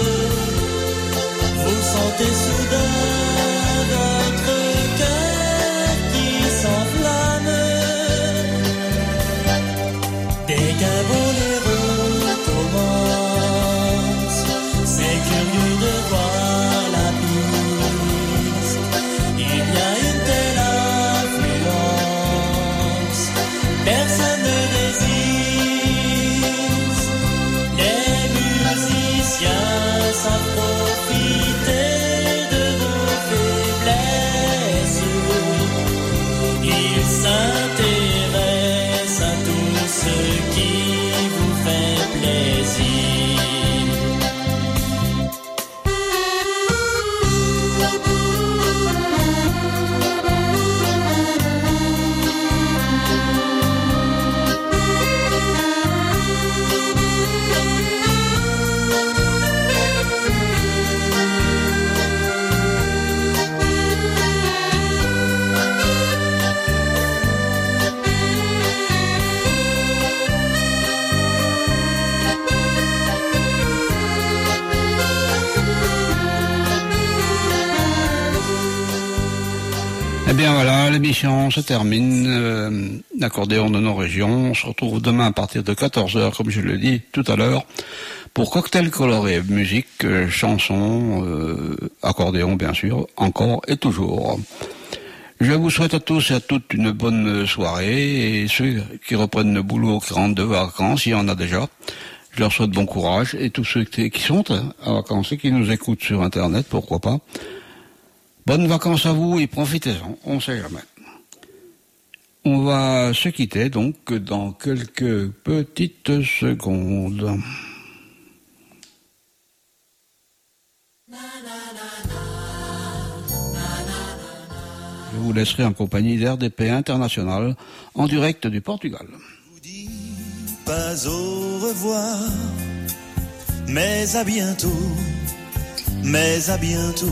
vous sentez soudain votre cœur qui s'enflamme. Dès qu'un boléro commence, c'est curieux de voir la piste. Il y a une telle influence, personne ne résiste. Les musiciens savent profiter de vos faiblesses. Ils s'intéressent à tout ce qui vous fait plaisir. Eh bien voilà, l'émission se termine. Euh, L'accordéon de nos régions. On se retrouve demain à partir de quatorze heures, comme je l'ai dit tout à l'heure, pour Cocktail Coloré, musique, euh, chansons, euh, accordéon bien sûr, encore et toujours. Je vous souhaite à tous et à toutes une bonne soirée, et ceux qui reprennent le boulot, qui rentrent de vacances, il y en a déjà. Je leur souhaite bon courage, et tous ceux qui sont à vacances et qui nous écoutent sur Internet, pourquoi pas. Bonnes vacances à vous et profitez-en, on ne sait jamais. On va se quitter donc dans quelques petites secondes. Je vous laisserai en compagnie d'R D P International en direct du Portugal. Pas au revoir, mais à bientôt, mais à bientôt.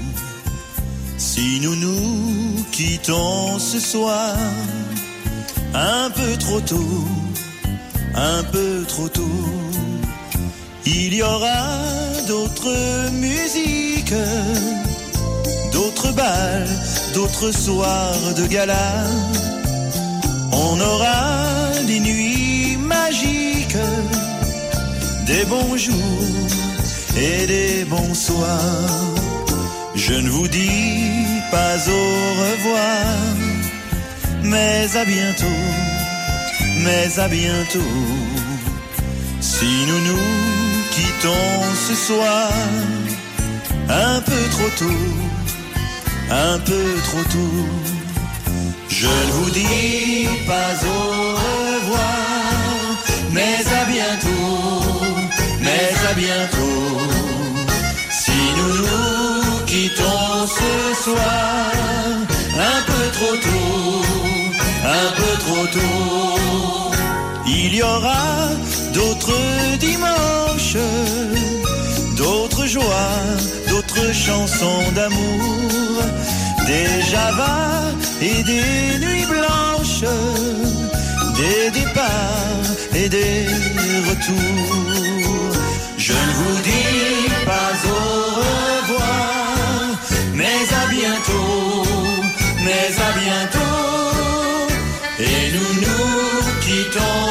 Si nous nous quittons ce soir, un peu trop tôt, un peu trop tôt, il y aura d'autres musiques, d'autres bals, d'autres soirs de gala. On aura des nuits magiques, des bons jours et des bons soirs. Je ne vous dis pas au revoir, mais à bientôt, mais à bientôt. Si nous nous quittons ce soir, un peu trop tôt, un peu trop tôt, je ne vous dis pas au revoir, mais à bientôt, mais à bientôt. Si nous nous quittons ce soir, un peu trop tôt, un peu trop tôt, il y aura d'autres dimanches, d'autres joies, d'autres chansons d'amour, des javas et des nuits blanches, des départs et des retours. Je ne vous dis pas au revoir, mais à bientôt, mais à bientôt. Et nous nous quittons